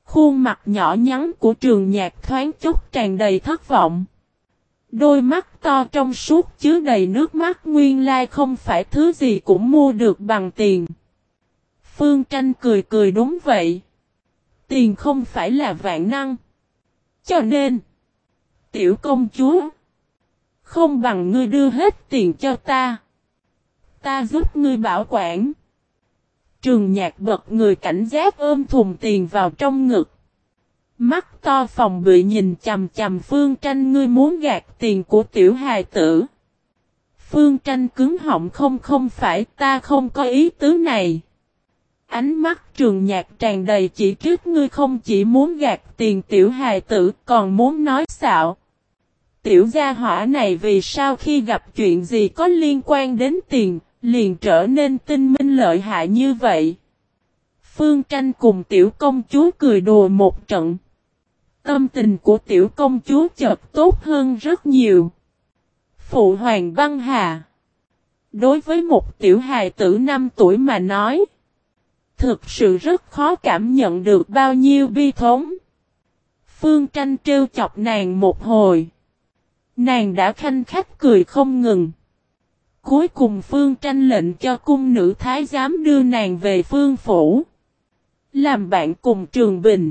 Khuôn mặt nhỏ nhắn của Trường Nhạc thoáng chốc tràn đầy thất vọng. Đôi mắt to trong suốt chứa đầy nước mắt nguyên lai không phải thứ gì cũng mua được bằng tiền. Phương Tranh cười cười đúng vậy. Tiền không phải là vạn năng. Cho nên, tiểu công chúa, không bằng ngươi đưa hết tiền cho ta. Ta giúp ngươi bảo quản. Trường Nhạc bật người cảnh giác ôm thùng tiền vào trong ngực. Mắt to phòng bị nhìn chằm chằm Phương Tranh, ngươi muốn gạt tiền của tiểu hài tử. Phương Tranh cứng họng, không phải, ta không có ý tứ này. Ánh mắt Trường Nhạc tràn đầy chỉ trích, ngươi không chỉ muốn gạt tiền tiểu hài tử còn muốn nói xạo. Tiểu gia hỏa này vì sao khi gặp chuyện gì có liên quan đến tiền, liền trở nên tinh minh lợi hại như vậy. Phương Tranh cùng tiểu công chúa cười đùa một trận. Tâm tình của tiểu công chúa chợt tốt hơn rất nhiều. Phụ hoàng băng hà. Đối với một tiểu hài tử 5 tuổi mà nói, thực sự rất khó cảm nhận được bao nhiêu bi thống. Phương Tranh trêu chọc nàng một hồi. Nàng đã khanh khách cười không ngừng. Cuối cùng Phương Tranh lệnh cho cung nữ thái giám đưa nàng về Phương phủ. Làm bạn cùng Trường Bình.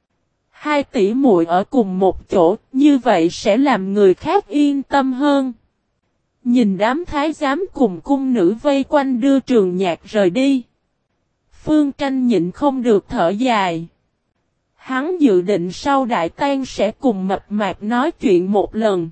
2 tỷ muội ở cùng một chỗ, như vậy sẽ làm người khác yên tâm hơn. Nhìn đám thái giám cùng cung nữ vây quanh đưa Trường Nhạc rời đi. Phương Tranh nhịn không được thở dài. Hắn dự định sau đại tang sẽ cùng Mập Mạp nói chuyện một lần.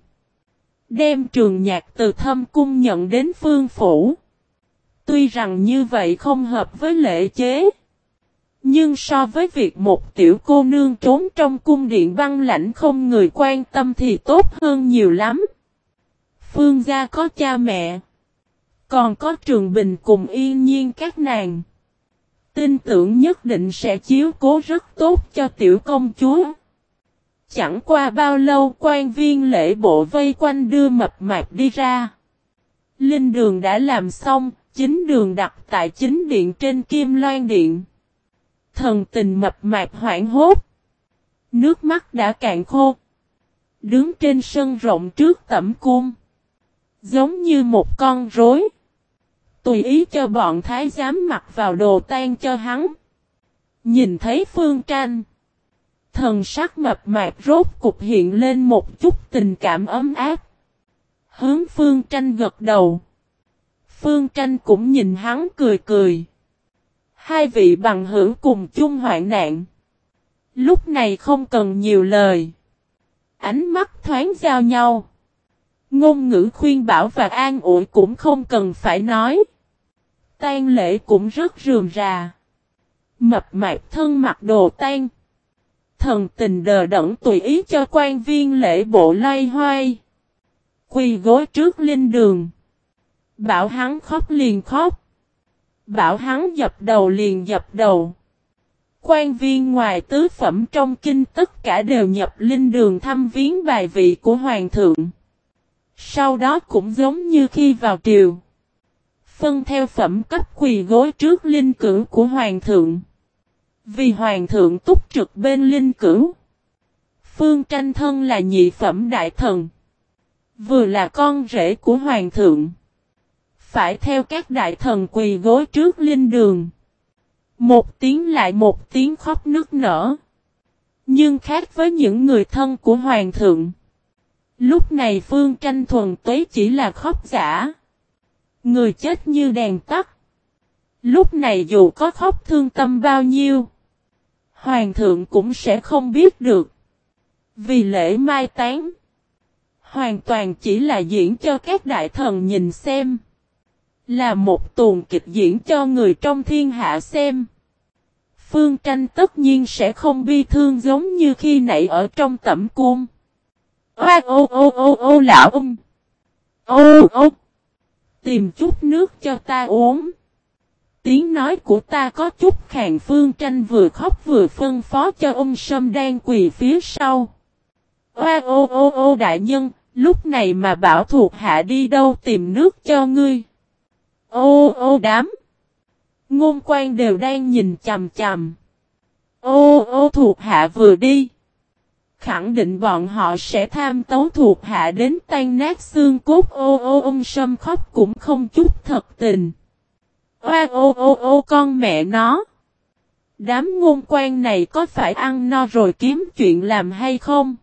Đem Trường Nhạc từ Thâm Cung nhận đến Phương phủ. Tuy rằng như vậy không hợp với lễ chế. Nhưng so với việc một tiểu cô nương trốn trong cung điện băng lãnh không người quan tâm thì tốt hơn nhiều lắm. Phương gia có cha mẹ. Còn có Trường Bình cùng Yên Nhiên các nàng. Tin tưởng nhất định sẽ chiếu cố rất tốt cho tiểu công chúa. Chẳng qua bao lâu quan viên lễ bộ vây quanh đưa Mập Mạp đi ra. Linh đường đã làm xong, chính đường đặt tại chính điện trên Kim Loan Điện. Thần tình Mập Mạp hoảng hốt. Nước mắt đã cạn khô. Đứng trên sân rộng trước tẩm cung. Giống như một con rối. Tùy ý cho bọn thái giám mặc vào đồ tang cho hắn. Nhìn thấy Phương Tranh. Thần sắc Mập Mạp rốt cục hiện lên một chút tình cảm ấm áp. Hướng Phương Tranh gật đầu. Phương Tranh cũng nhìn hắn cười cười. 2 vị bằng hữu cùng chung hoạn nạn. Lúc này không cần nhiều lời. Ánh mắt thoáng giao nhau. Ngôn ngữ khuyên bảo và an ủi cũng không cần phải nói. Tang lễ cũng rất rườm rà. Mập Mạp thân mặc đồ tang. Thần tình đờ đẫn tùy ý cho quan viên lễ bộ loay hoay. Quỳ gối trước linh đường. Bảo hắn khóc liền khóc. Bảo hắn dập đầu liền dập đầu. Quan viên ngoài tứ phẩm trong kinh tất cả đều nhập linh đường thăm viếng bài vị của hoàng thượng. Sau đó cũng giống như khi vào triều. Phân theo phẩm cấp quỳ gối trước linh cữu của hoàng thượng. Vì hoàng thượng túc trực bên linh cữu. Phương Tranh thân là nhị phẩm đại thần. Vừa là con rể của hoàng thượng. Phải theo các đại thần quỳ gối trước linh đường. Một tiếng lại một tiếng khóc nức nở. Nhưng khác với những người thân của hoàng thượng. Lúc này Phương Tranh thuần túy chỉ là khóc giả. Người chết như đèn tắt. Lúc này dù có khóc thương tâm bao nhiêu. Hoàng thượng cũng sẽ không biết được. Vì lễ mai táng. Hoàn toàn chỉ là diễn cho các đại thần nhìn xem. Là một tuồng kịch diễn cho người trong thiên hạ xem. Phương Tranh tất nhiên sẽ không bi thương giống như khi nãy ở trong tẩm cung. Ô lão ông. Ô. Tìm chút nước cho ta uống. Tiếng nói của ta có chút khàn. Phương Tranh vừa khóc vừa phân phó cho ông Sâm đang quỳ phía sau. Ô đại nhân, lúc này mà bảo thuộc hạ đi đâu tìm nước cho ngươi. Ô đám. Ngôn quan đều đang nhìn chằm chằm. Ô thuộc hạ vừa đi. Khẳng định bọn họ sẽ tham tấu thuộc hạ đến tan nát xương cốt. Ông Sâm khóc cũng không chút thật tình. Con mẹ nó. Đám ngôn quan này có phải ăn no rồi kiếm chuyện làm hay không?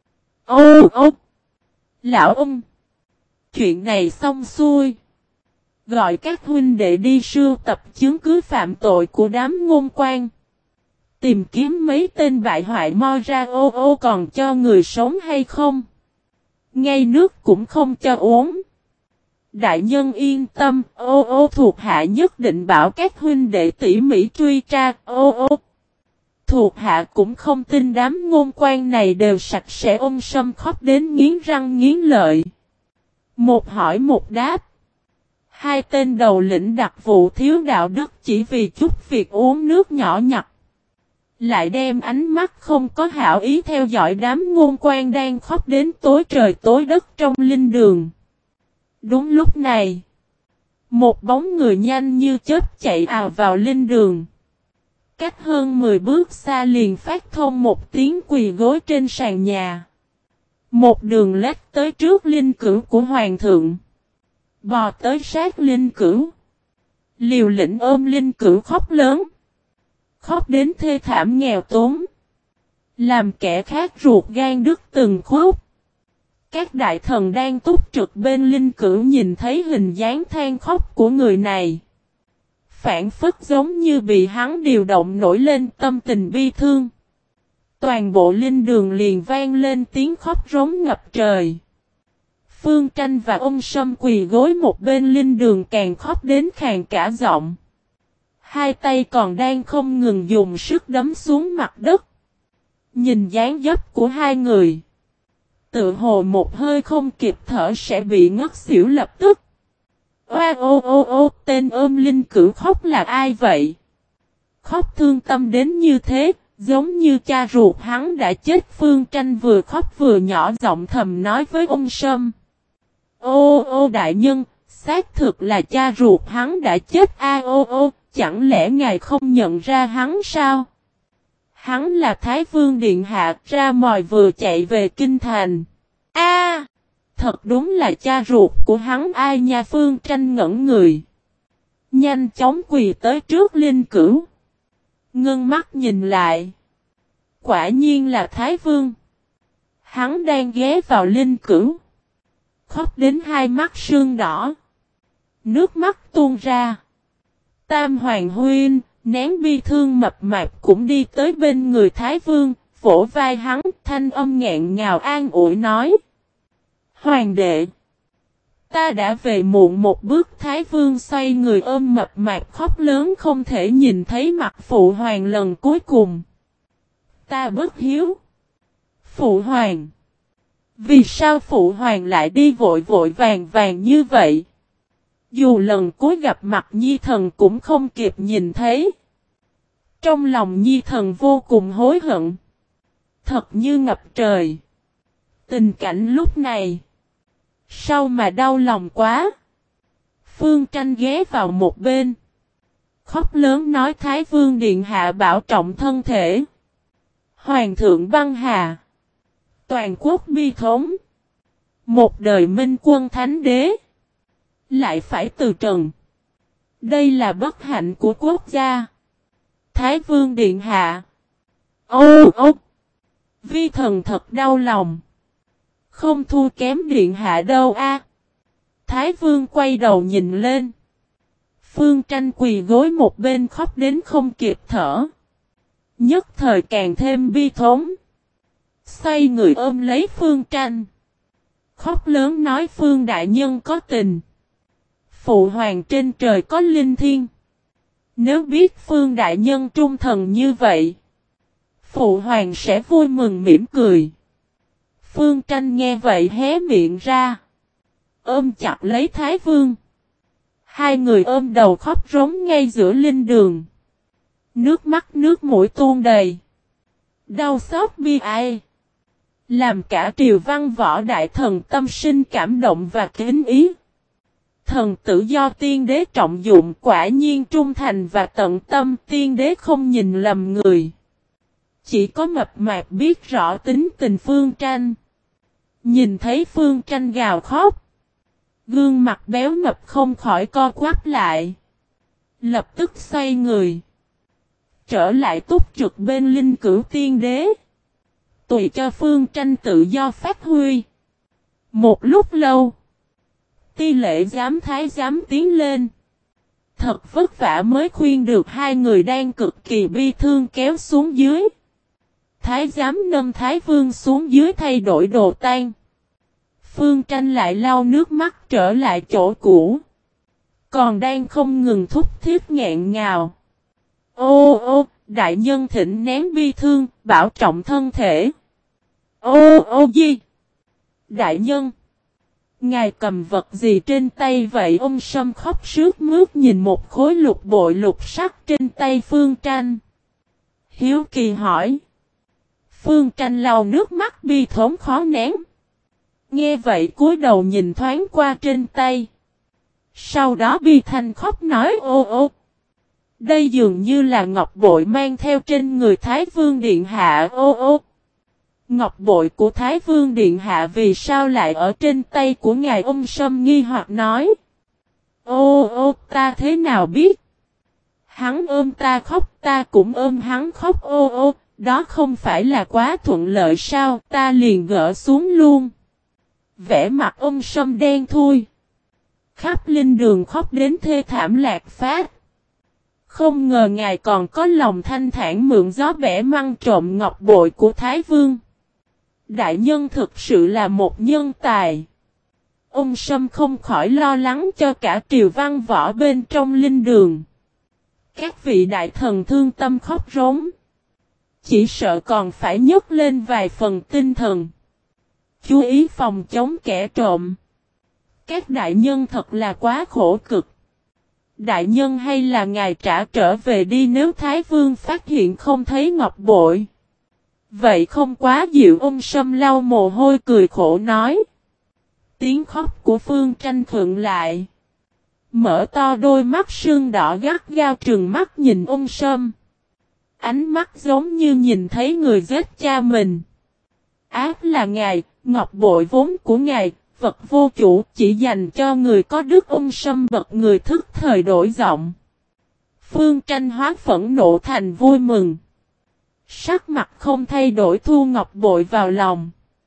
Lão ông. Chuyện này xong xuôi. Gọi các huynh đệ đi sưu tập chứng cứ phạm tội của đám ngôn quan. Tìm kiếm mấy tên bại hoại mo ra còn cho người sống hay không? Ngay nước cũng không cho uống. Đại nhân yên tâm, thuộc hạ nhất định bảo các huynh đệ tỉ mỉ truy tra, Thuộc hạ cũng không tin đám ngôn quan này đều sạch sẽ. Ông Sâm khóc đến nghiến răng nghiến lợi. Một hỏi một đáp. Hai tên đầu lĩnh đặc vụ thiếu đạo đức chỉ vì chút việc uống nước nhỏ nhặt. Lại đem ánh mắt không có hảo ý theo dõi đám ngôn quan đang khóc đến tối trời tối đất trong linh đường. Đúng lúc này, một bóng người nhanh như chớp chạy ào vào linh đường. Cách hơn 10 bước xa liền phát thông một tiếng quỳ gối trên sàn nhà. Một đường lách tới trước linh cữu của hoàng thượng. Bò tới sát linh cữu. Liều lĩnh ôm linh cữu khóc lớn. Khóc đến thê thảm nghèo tốn. Làm kẻ khác ruột gan đứt từng khúc. Các đại thần đang túc trực bên linh cữu nhìn thấy hình dáng than khóc của người này. Phản phất giống như bị hắn điều động nổi lên tâm tình bi thương. Toàn bộ linh đường liền vang lên tiếng khóc rống ngập trời. Phương Tranh và ông Sâm quỳ gối một bên linh đường càng khóc đến khàn cả giọng. Hai tay còn đang không ngừng dùng sức đấm xuống mặt đất. Nhìn dáng dấp của hai người. Tự hồ một hơi không kịp thở sẽ bị ngất xỉu lập tức. Tên ôm linh cữu khóc là ai vậy? Khóc thương tâm đến như thế, giống như cha ruột hắn đã chết. Phương Tranh vừa khóc vừa nhỏ giọng thầm nói với ông Sâm. Đại nhân, xác thực là cha ruột hắn đã chết. Chẳng lẽ ngài không nhận ra hắn sao? Hắn là Thái Vương Điện Hạ, ra mòi vừa chạy về kinh thành. Thật đúng là cha ruột của hắn ai nha. Phương Tranh ngẩn người. Nhanh chóng quỳ tới trước linh cữu. Ngưng mắt nhìn lại. Quả nhiên là Thái Vương. Hắn đang ghé vào linh cữu. Khóc đến hai mắt sưng đỏ. Nước mắt tuôn ra. Tam Hoàng huynh, nén bi thương mập mạp cũng đi tới bên người Thái Vương, vỗ vai hắn, thanh âm nghẹn ngào an ủi nói. Hoàng đệ, ta đã về muộn một bước. Thái Vương xoay người ôm mập mạp khóc lớn không thể nhìn thấy mặt Phụ Hoàng lần cuối cùng. Ta bất hiếu. Phụ Hoàng. Vì sao Phụ Hoàng lại đi vội vội vàng vàng như vậy? Dù lần cuối gặp mặt Nhi Thần cũng không kịp nhìn thấy. Trong lòng Nhi Thần vô cùng hối hận. Thật như ngập trời. Tình cảnh lúc này. Sao mà đau lòng quá. Phương Tranh ghé vào một bên. Khóc lớn nói Thái Vương Điện Hạ bảo trọng thân thể. Hoàng thượng băng hà. Toàn quốc bi thống. Một đời minh quân thánh đế. Lại phải từ trần. Đây là bất hạnh của quốc gia. Thái Vương Điện Hạ. Vi thần thật đau lòng. Không thua kém Điện Hạ đâu a. Thái Vương quay đầu nhìn lên. Phương Tranh quỳ gối một bên khóc đến không kịp thở. Nhất thời càng thêm bi thống. Xoay người ôm lấy Phương Tranh. Khóc lớn nói Phương đại nhân có tình. Phụ Hoàng trên trời có linh thiêng. Nếu biết Phương đại nhân trung thần như vậy, Phụ Hoàng sẽ vui mừng mỉm cười. Phương Tranh nghe vậy hé miệng ra. Ôm chặt lấy Thái Vương. Hai người ôm đầu khóc rống ngay giữa linh đường. Nước mắt nước mũi tuôn đầy. Đau xót bi ai. Làm cả triều văn võ đại thần tâm sinh cảm động và kính ý. Thần tử do tiên đế trọng dụng quả nhiên trung thành và tận tâm. Tiên đế không nhìn lầm người. Chỉ có mập mạp biết rõ tính tình Phương Tranh. Nhìn thấy Phương Tranh gào khóc, gương mặt béo mập không khỏi co quắp lại. Lập tức xoay người, trở lại túc trực bên Linh Cửu Tiên Đế. Tùy cho Phương Tranh tự do phát huy. Một lúc lâu, Ti Lễ giám thái giám tiến lên. Thật vất vả mới khuyên được hai người đang cực kỳ bi thương kéo xuống dưới. Thái giám nâng Thái Vương xuống dưới thay đổi đồ tang. Phương Tranh lại lau nước mắt trở lại chỗ cũ. Còn đang không ngừng thúc thiết nghẹn ngào. Ô ô, đại nhân thỉnh nén bi thương, bảo trọng thân thể. Ô ô gì? Đại nhân, ngài cầm vật gì trên tay vậy? Ông Sâm khóc sướt mướt nhìn một khối lục bội lục sắc trên tay Phương Tranh. Hiếu kỳ hỏi. Phương Tranh lau nước mắt bi thống khó nén. Nghe vậy cúi đầu nhìn thoáng qua trên tay. Sau đó bi thanh khóc nói ô ô. Đây dường như là ngọc bội mang theo trên người Thái Vương Điện Hạ ô ô. Ngọc bội của Thái Vương Điện Hạ vì sao lại ở trên tay của ngài? Ông Sâm nghi hoặc nói. Ô ô, ta thế nào biết? Hắn ôm ta khóc, ta cũng ôm hắn khóc ô ô, đó không phải là quá thuận lợi sao? Ta liền gỡ xuống luôn. Vẻ mặt ông Sâm đen thui. Khắp linh đường khóc đến thê thảm lạc phát. Không ngờ ngài còn có lòng thanh thản mượn gió bẻ măng trộm ngọc bội của Thái Vương. Đại nhân thực sự là một nhân tài. Ông Sâm không khỏi lo lắng cho cả triều văn võ bên trong linh đường. Các vị đại thần thương tâm khóc rống. Chỉ sợ còn phải nhấc lên vài phần tinh thần. Chú ý phòng chống kẻ trộm. Các đại nhân thật là quá khổ cực. Đại nhân hay là ngài trả trở về đi, nếu Thái Vương phát hiện không thấy ngọc bội. Vậy không quá dịu. Ông Sâm lau mồ hôi cười khổ nói. Tiếng khóc của Phương Tranh khựng lại. Mở to đôi mắt sưng đỏ gắt gao trừng mắt nhìn ông Sâm. Ánh mắt giống như nhìn thấy người giết cha mình. Ác là ngài, ngọc bội vốn của ngài, vật vô chủ chỉ dành cho người có đức. Ông Sâm bật người thức thời đổi giọng. Phương Tranh hóa phẫn nộ thành vui mừng. Sắc mặt không thay đổi thu ngọc bội vào lòng.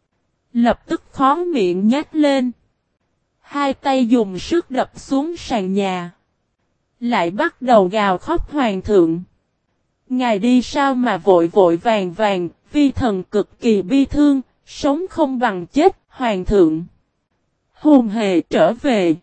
Lập tức khó miệng nhếch lên. Hai tay dùng sức đập xuống sàn nhà. Lại bắt đầu gào khóc. Hoàng thượng. Ngài đi sao mà vội vội vàng vàng, vi thần cực kỳ bi thương, sống không bằng chết. Hoàng thượng. Hồn hề trở về.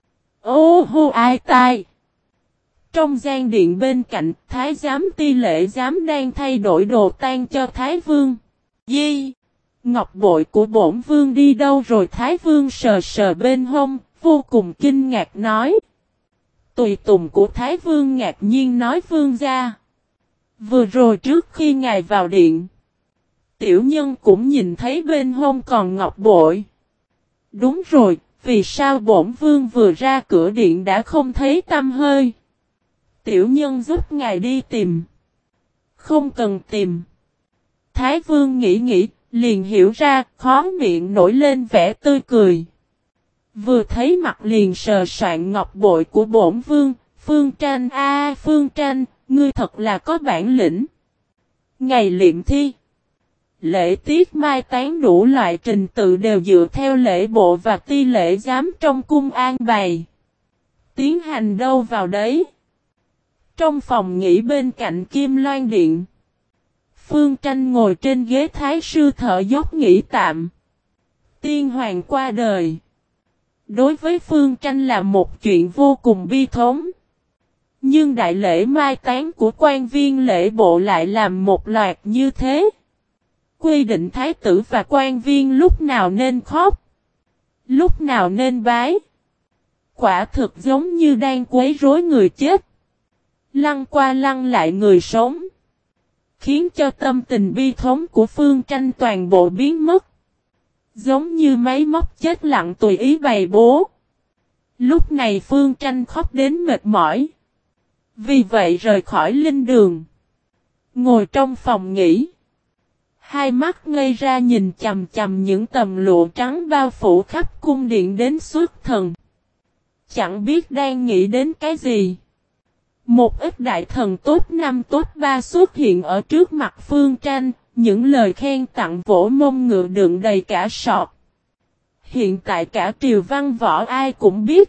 Ô hô ai tai. Trong gian điện bên cạnh, Thái giám Ti Lễ giám đang thay đổi đồ tang cho Thái Vương. Di, ngọc bội của bổn vương đi đâu rồi? Thái Vương sờ sờ bên hông, vô cùng kinh ngạc nói. Tùy tùng của Thái Vương ngạc nhiên nói. Vương gia, vừa rồi trước khi ngài vào điện, tiểu nhân cũng nhìn thấy bên hông còn ngọc bội. Đúng rồi, vì sao bổn vương vừa ra cửa điện đã không thấy tăm hơi? Tiểu nhân giúp ngài đi tìm. Không cần tìm. Thái Vương nghĩ, liền hiểu ra, khó miệng nổi lên vẻ tươi cười. Vừa thấy mặt liền sờ soạn ngọc bội của bổn vương. Phương Tranh Phương Tranh, ngươi thật là có bản lĩnh. Ngày liệm thi, lễ tiết mai táng đủ loại trình tự đều dựa theo lễ bộ và ti lễ giám trong cung an bày. Tiến hành đâu vào đấy. Trong phòng nghỉ bên cạnh Kim Loan Điện, Phương Tranh ngồi trên ghế thái sư thở dốc nghỉ tạm. Tiên hoàng qua đời. Đối với Phương Tranh là một chuyện vô cùng bi thống. Nhưng đại lễ mai táng của quan viên lễ bộ lại làm một loạt như thế. Quy định thái tử và quan viên lúc nào nên khóc, lúc nào nên bái. Quả thực giống như đang quấy rối người chết, lăn qua lăn lại người sống. Khiến cho tâm tình bi thống của Phương Tranh toàn bộ biến mất. Giống như máy móc chết lặng tùy ý bày bố. Lúc này Phương Tranh khóc đến mệt mỏi. Vì vậy rời khỏi linh đường, ngồi trong phòng nghỉ. Hai mắt ngây ra nhìn chằm chằm những tầm lụa trắng bao phủ khắp cung điện đến xuất thần. Chẳng biết đang nghĩ đến cái gì. Một ít đại thần tốt 5 tốt 3 xuất hiện ở trước mặt Phương Tranh, những lời khen tặng vỗ mông ngựa đựng đầy cả sọt. Hiện tại cả triều văn võ ai cũng biết.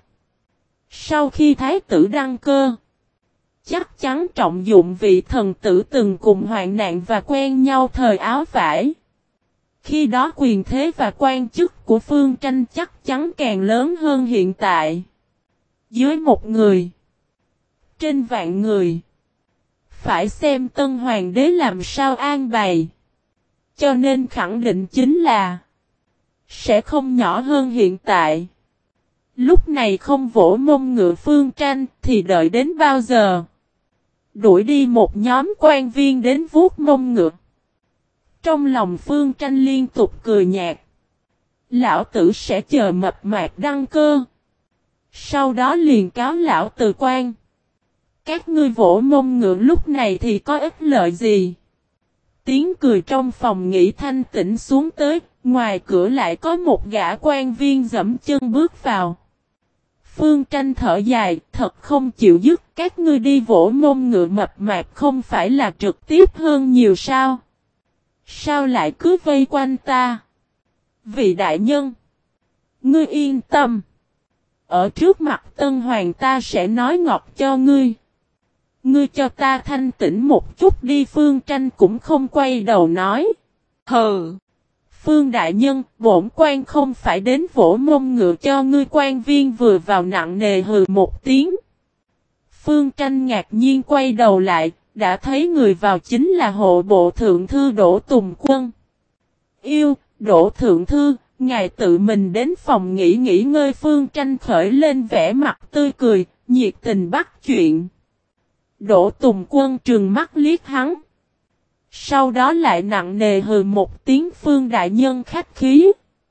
Sau khi thái tử đăng cơ, chắc chắn trọng dụng vị thần tử từng cùng hoạn nạn và quen nhau thời áo vải. Khi đó quyền thế và quan chức của Phương Tranh chắc chắn càng lớn hơn hiện tại. Dưới một người, trên vạn người, phải xem tân hoàng đế làm sao an bày. Cho nên khẳng định chính là sẽ không nhỏ hơn hiện tại. Lúc này không vỗ mông ngựa Phương Tranh thì đợi đến bao giờ? Đuổi đi một nhóm quan viên đến vuốt mông ngựa. Trong lòng Phương Tranh liên tục cười nhạt. Lão tử sẽ chờ mập mạp đăng cơ. Sau đó liền cáo lão từ quan. Các ngươi vỗ mông ngựa lúc này thì có ích lợi gì? Tiếng cười trong phòng nghỉ thanh tĩnh xuống tới, ngoài cửa lại có một gã quan viên giẫm chân bước vào. Phương Tranh thở dài, thật không chịu dứt, các ngươi đi vỗ mông ngựa mập mạp không phải là trực tiếp hơn nhiều sao? Sao lại cứ vây quanh ta? Vị đại nhân, ngươi yên tâm. Ở trước mặt tân hoàng ta sẽ nói ngọt cho ngươi. Ngươi cho ta thanh tĩnh một chút đi. Phương Tranh cũng không quay đầu nói. Hừ. Phương đại nhân, bổn quan không phải đến vỗ mông ngựa cho ngươi. Quan viên vừa vào nặng nề hừ một tiếng. Phương Tranh ngạc nhiên quay đầu lại, đã thấy người vào chính là hộ bộ thượng thư Đỗ Tùng Quân. Yêu, Đỗ thượng thư, ngài tự mình đến phòng nghỉ ngơi. Phương Tranh khởi lên vẻ mặt tươi cười, nhiệt tình bắt chuyện. Đỗ Tùng Quân trừng mắt liếc hắn. Sau đó lại nặng nề hừ một tiếng. Phương đại nhân khách khí.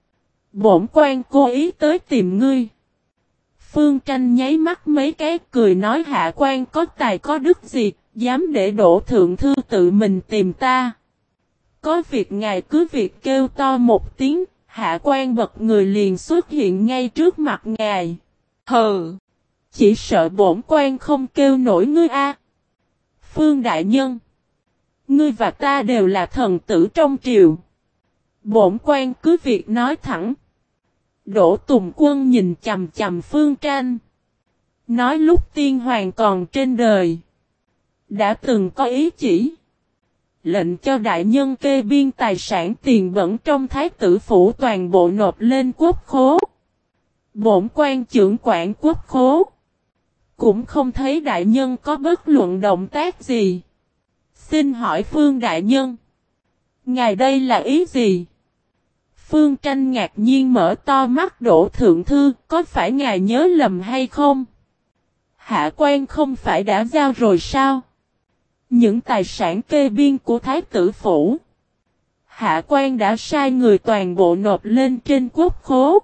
Bổn quan cố ý tới tìm ngươi. Phương Tranh nháy mắt mấy cái cười nói hạ quan có tài có đức gì, dám để Đỗ thượng thư tự mình tìm ta. Có việc ngài cứ việc kêu to một tiếng, hạ quan bật người liền xuất hiện ngay trước mặt ngài. Hừ, chỉ sợ bổn quan không kêu nổi ngươi a. Phương đại nhân, ngươi và ta đều là thần tử trong triều. Bổn quan cứ việc nói thẳng. Đỗ Tùng Quân nhìn chằm chằm Phương Tranh. Nói lúc tiên hoàng còn trên đời, đã từng có ý chỉ lệnh cho đại nhân kê biên tài sản tiền bẩn trong thái tử phủ toàn bộ nộp lên quốc khố. Bổn quan trưởng quản quốc khố, cũng không thấy đại nhân có bất luận động tác gì. Xin hỏi Phương đại nhân, ngài đây là ý gì? Phương Tranh ngạc nhiên mở to mắt. Đỗ thượng thư, có phải ngài nhớ lầm hay không? Hạ quan không phải đã giao rồi sao? Những tài sản kê biên của thái tử phủ, hạ quan đã sai người toàn bộ nộp lên trên quốc khố.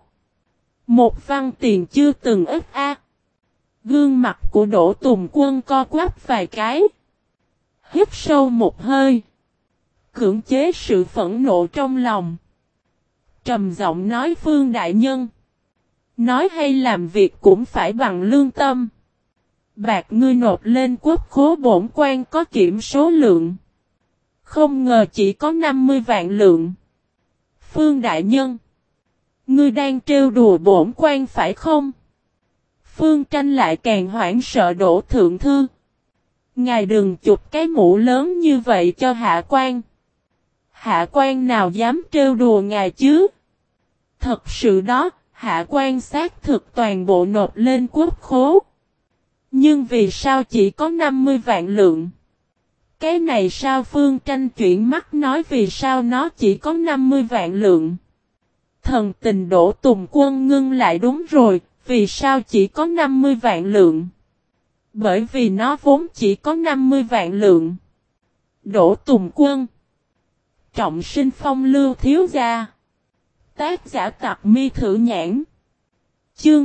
Một văn tiền chưa từng ít a. Gương mặt của Đỗ Tùng Quân co quắp vài cái. Hít sâu một hơi, cưỡng chế sự phẫn nộ trong lòng. Trầm giọng nói Phương đại nhân, nói hay làm việc cũng phải bằng lương tâm. Bạc ngươi nộp lên quốc khố bổn quan có kiểm số lượng. Không ngờ chỉ có 50 vạn lượng. Phương đại nhân, ngươi đang trêu đùa bổn quan phải không? Phương Tranh lại càng hoảng sợ. Đỗ thượng thư, ngài đừng chụp cái mũ lớn như vậy cho hạ quan. Hạ quan nào dám trêu đùa ngài chứ? Thật sự đó, hạ quan xác thực toàn bộ nộp lên quốc khố. Nhưng vì sao chỉ có 50 vạn lượng? Cái này sao? Phương Tranh chuyển mắt nói vì sao nó chỉ có 50 vạn lượng? Thần tình Đỗ Tùng Quân ngưng lại. Đúng rồi, vì sao chỉ có 50 vạn lượng? Bởi vì nó vốn chỉ có 50 vạn lượng. Đỗ Tùng Quân, trọng sinh phong lưu thiếu gia. Tác giả Tặc Mi Thử Nhãn. Chương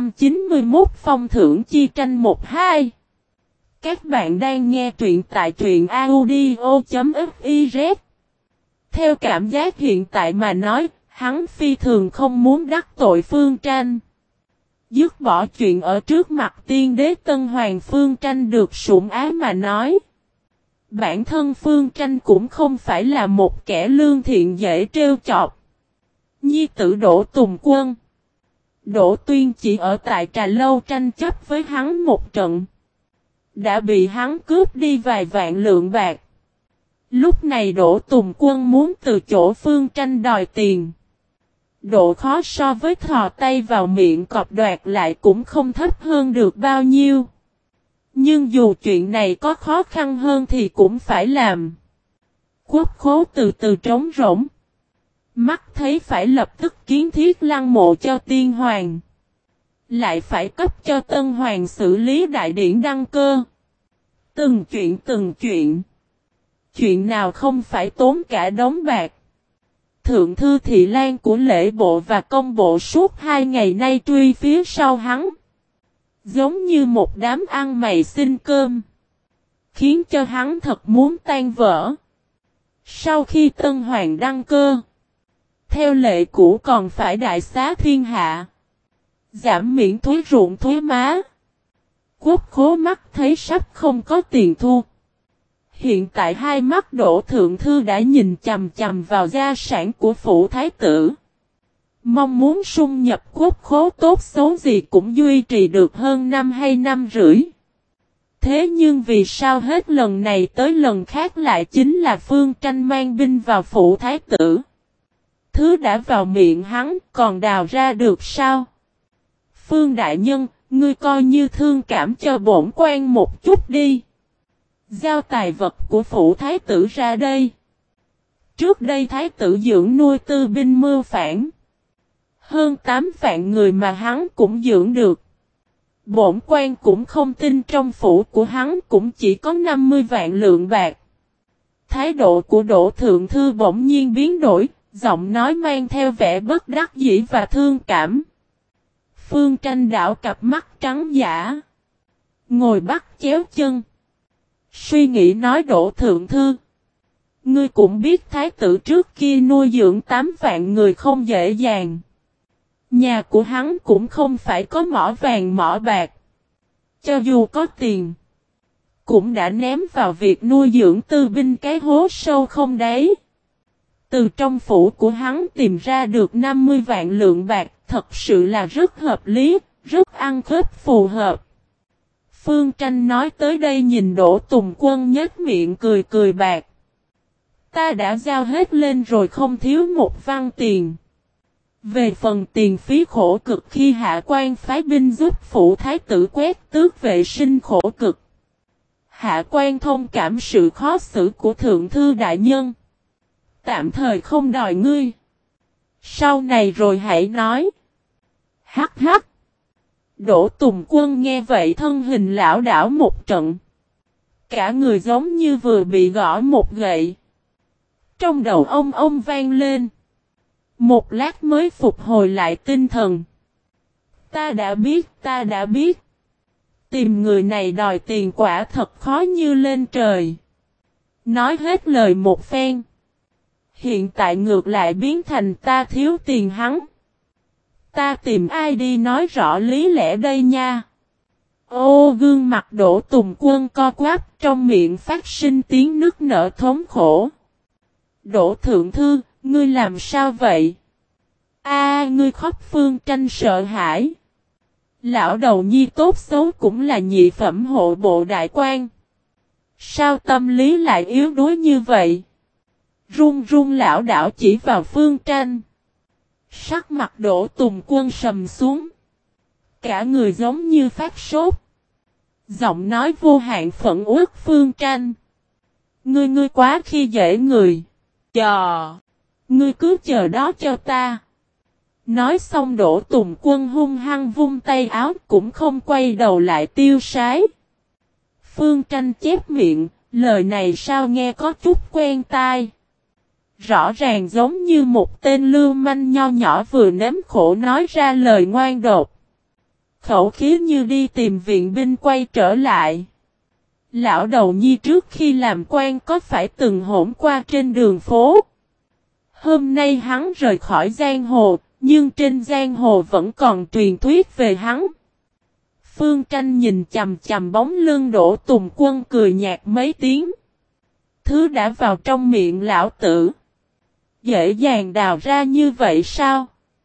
291 Phong thưởng chi tranh 1-2. Các bạn đang nghe truyện tại truyện audio.fiz. Theo cảm giác hiện tại mà nói, hắn phi thường không muốn đắc tội Phương Tranh. Dứt bỏ chuyện ở trước mặt tiên đế Tân Hoàng, Phương Tranh được sủng ái mà nói. Bản thân Phương Tranh cũng không phải là một kẻ lương thiện dễ trêu chọc. Nhi tử Đỗ Tùng Quân. Đỗ Tuyên chỉ ở tại Trà Lâu tranh chấp với hắn một trận. Đã bị hắn cướp đi vài vạn lượng bạc. Lúc này Đỗ Tùng Quân muốn từ chỗ Phương Tranh đòi tiền. Độ khó so với thò tay vào miệng cọp đoạt lại cũng không thấp hơn được bao nhiêu. Nhưng dù chuyện này có khó khăn hơn thì cũng phải làm. Quốc khố từ từ trống rỗng. Mắt thấy phải lập tức kiến thiết lăng mộ cho tiên hoàng. Lại phải cấp cho tân hoàng xử lý đại điển đăng cơ. Từng chuyện. Chuyện nào không phải tốn cả đống bạc. Thượng thư Thị Lan của lễ bộ và công bộ suốt 2 ngày nay truy phía sau hắn. Giống như một đám ăn mày xin cơm. Khiến cho hắn thật muốn tan vỡ. Sau khi tân hoàng đăng cơ. Theo lệ cũ còn phải đại xá thiên hạ. Giảm miễn thuế ruộng thuế má. Quốc khố mắt thấy sắp không có tiền thu. Hiện tại hai mắt Đỗ Thượng Thư đã nhìn chằm chằm vào gia sản của phủ thái tử. Mong muốn sung nhập quốc khố tốt xấu gì cũng duy trì được hơn năm hay năm rưỡi. Thế nhưng vì sao hết lần này tới lần khác lại chính là Phương Tranh mang binh vào phủ thái tử. Thứ đã vào miệng hắn còn đào ra được sao? Phương đại nhân, ngươi coi như thương cảm cho bổn quan một chút đi. Giao tài vật của phủ thái tử ra đây. Trước đây thái tử dưỡng nuôi tư binh mưu phản. Hơn 8 vạn người mà hắn cũng dưỡng được. Bổn quan cũng không tin trong phủ của hắn cũng chỉ có 50 vạn lượng bạc. Thái độ của Đỗ Thượng Thư bỗng nhiên biến đổi, giọng nói mang theo vẻ bất đắc dĩ và thương cảm. Phương Tranh đảo cặp mắt trắng dã. Ngồi bắt chéo chân. Suy nghĩ nói Đỗ Thượng Thư. Ngươi cũng biết thái tử trước kia nuôi dưỡng 8 vạn người không dễ dàng. Nhà của hắn cũng không phải có mỏ vàng mỏ bạc. Cho dù có tiền, cũng đã ném vào việc nuôi dưỡng tư binh cái hố sâu không đáy. Từ trong phủ của hắn tìm ra được 50 vạn lượng bạc, thật sự là rất hợp lý, rất ăn khớp phù hợp. Phương Tranh nói tới đây nhìn Đỗ Tùng Quân nhếch miệng cười bạc. Ta đã giao hết lên rồi không thiếu một văn tiền. Về phần tiền phí khổ cực khi hạ quan phái binh giúp phủ thái tử quét tước vệ sinh khổ cực. Hạ quan thông cảm sự khó xử của thượng thư đại nhân. Tạm thời không đòi ngươi. Sau này rồi hãy nói. Hắc hắc. Đỗ Tùng Quân nghe vậy thân hình lão đảo một trận. Cả người giống như vừa bị gõ một gậy. Trong đầu ông vang lên. Một lát mới phục hồi lại tinh thần. Ta đã biết. Tìm người này đòi tiền quả thật khó như lên trời. Nói hết lời một phen. Hiện tại ngược lại biến thành ta thiếu tiền hắn. Ta tìm ai đi nói rõ lý lẽ đây nha. Ô gương mặt Đỗ Tùng Quân co quắp trong miệng phát sinh tiếng nức nở thống khổ. Đỗ Thượng Thư, ngươi làm sao vậy? Ngươi khóc. Phương Tranh sợ hãi. Lão đầu nhi tốt xấu cũng là nhị phẩm hộ bộ đại quan. Sao tâm lý lại yếu đuối như vậy? Run lão đảo chỉ vào Phương Tranh. Sắc mặt Đỗ Tùng Quân sầm xuống. Cả người giống như phát sốt. Giọng nói vô hạn phẫn uất Phương Tranh. Ngươi quá khi dễ người. Chờ. Ngươi cứ chờ đó cho ta. Nói xong Đỗ Tùng Quân hung hăng vung tay áo cũng không quay đầu lại tiêu sái. Phương Tranh chép miệng, lời này sao nghe có chút quen tai. Rõ ràng giống như một tên lưu manh nho nhỏ vừa nếm khổ nói ra lời ngoan đột. Khẩu khí như đi tìm viện binh quay trở lại. Lão đầu nhi trước khi làm quan có phải từng hỗn qua trên đường phố. Hôm nay hắn rời khỏi giang hồ, nhưng trên giang hồ vẫn còn truyền thuyết về hắn. Phương Tranh nhìn chằm chằm bóng lưng Đỗ Tùng Quân cười nhạt mấy tiếng. Thứ đã vào trong miệng lão tử. Dễ dàng đào ra như vậy sao?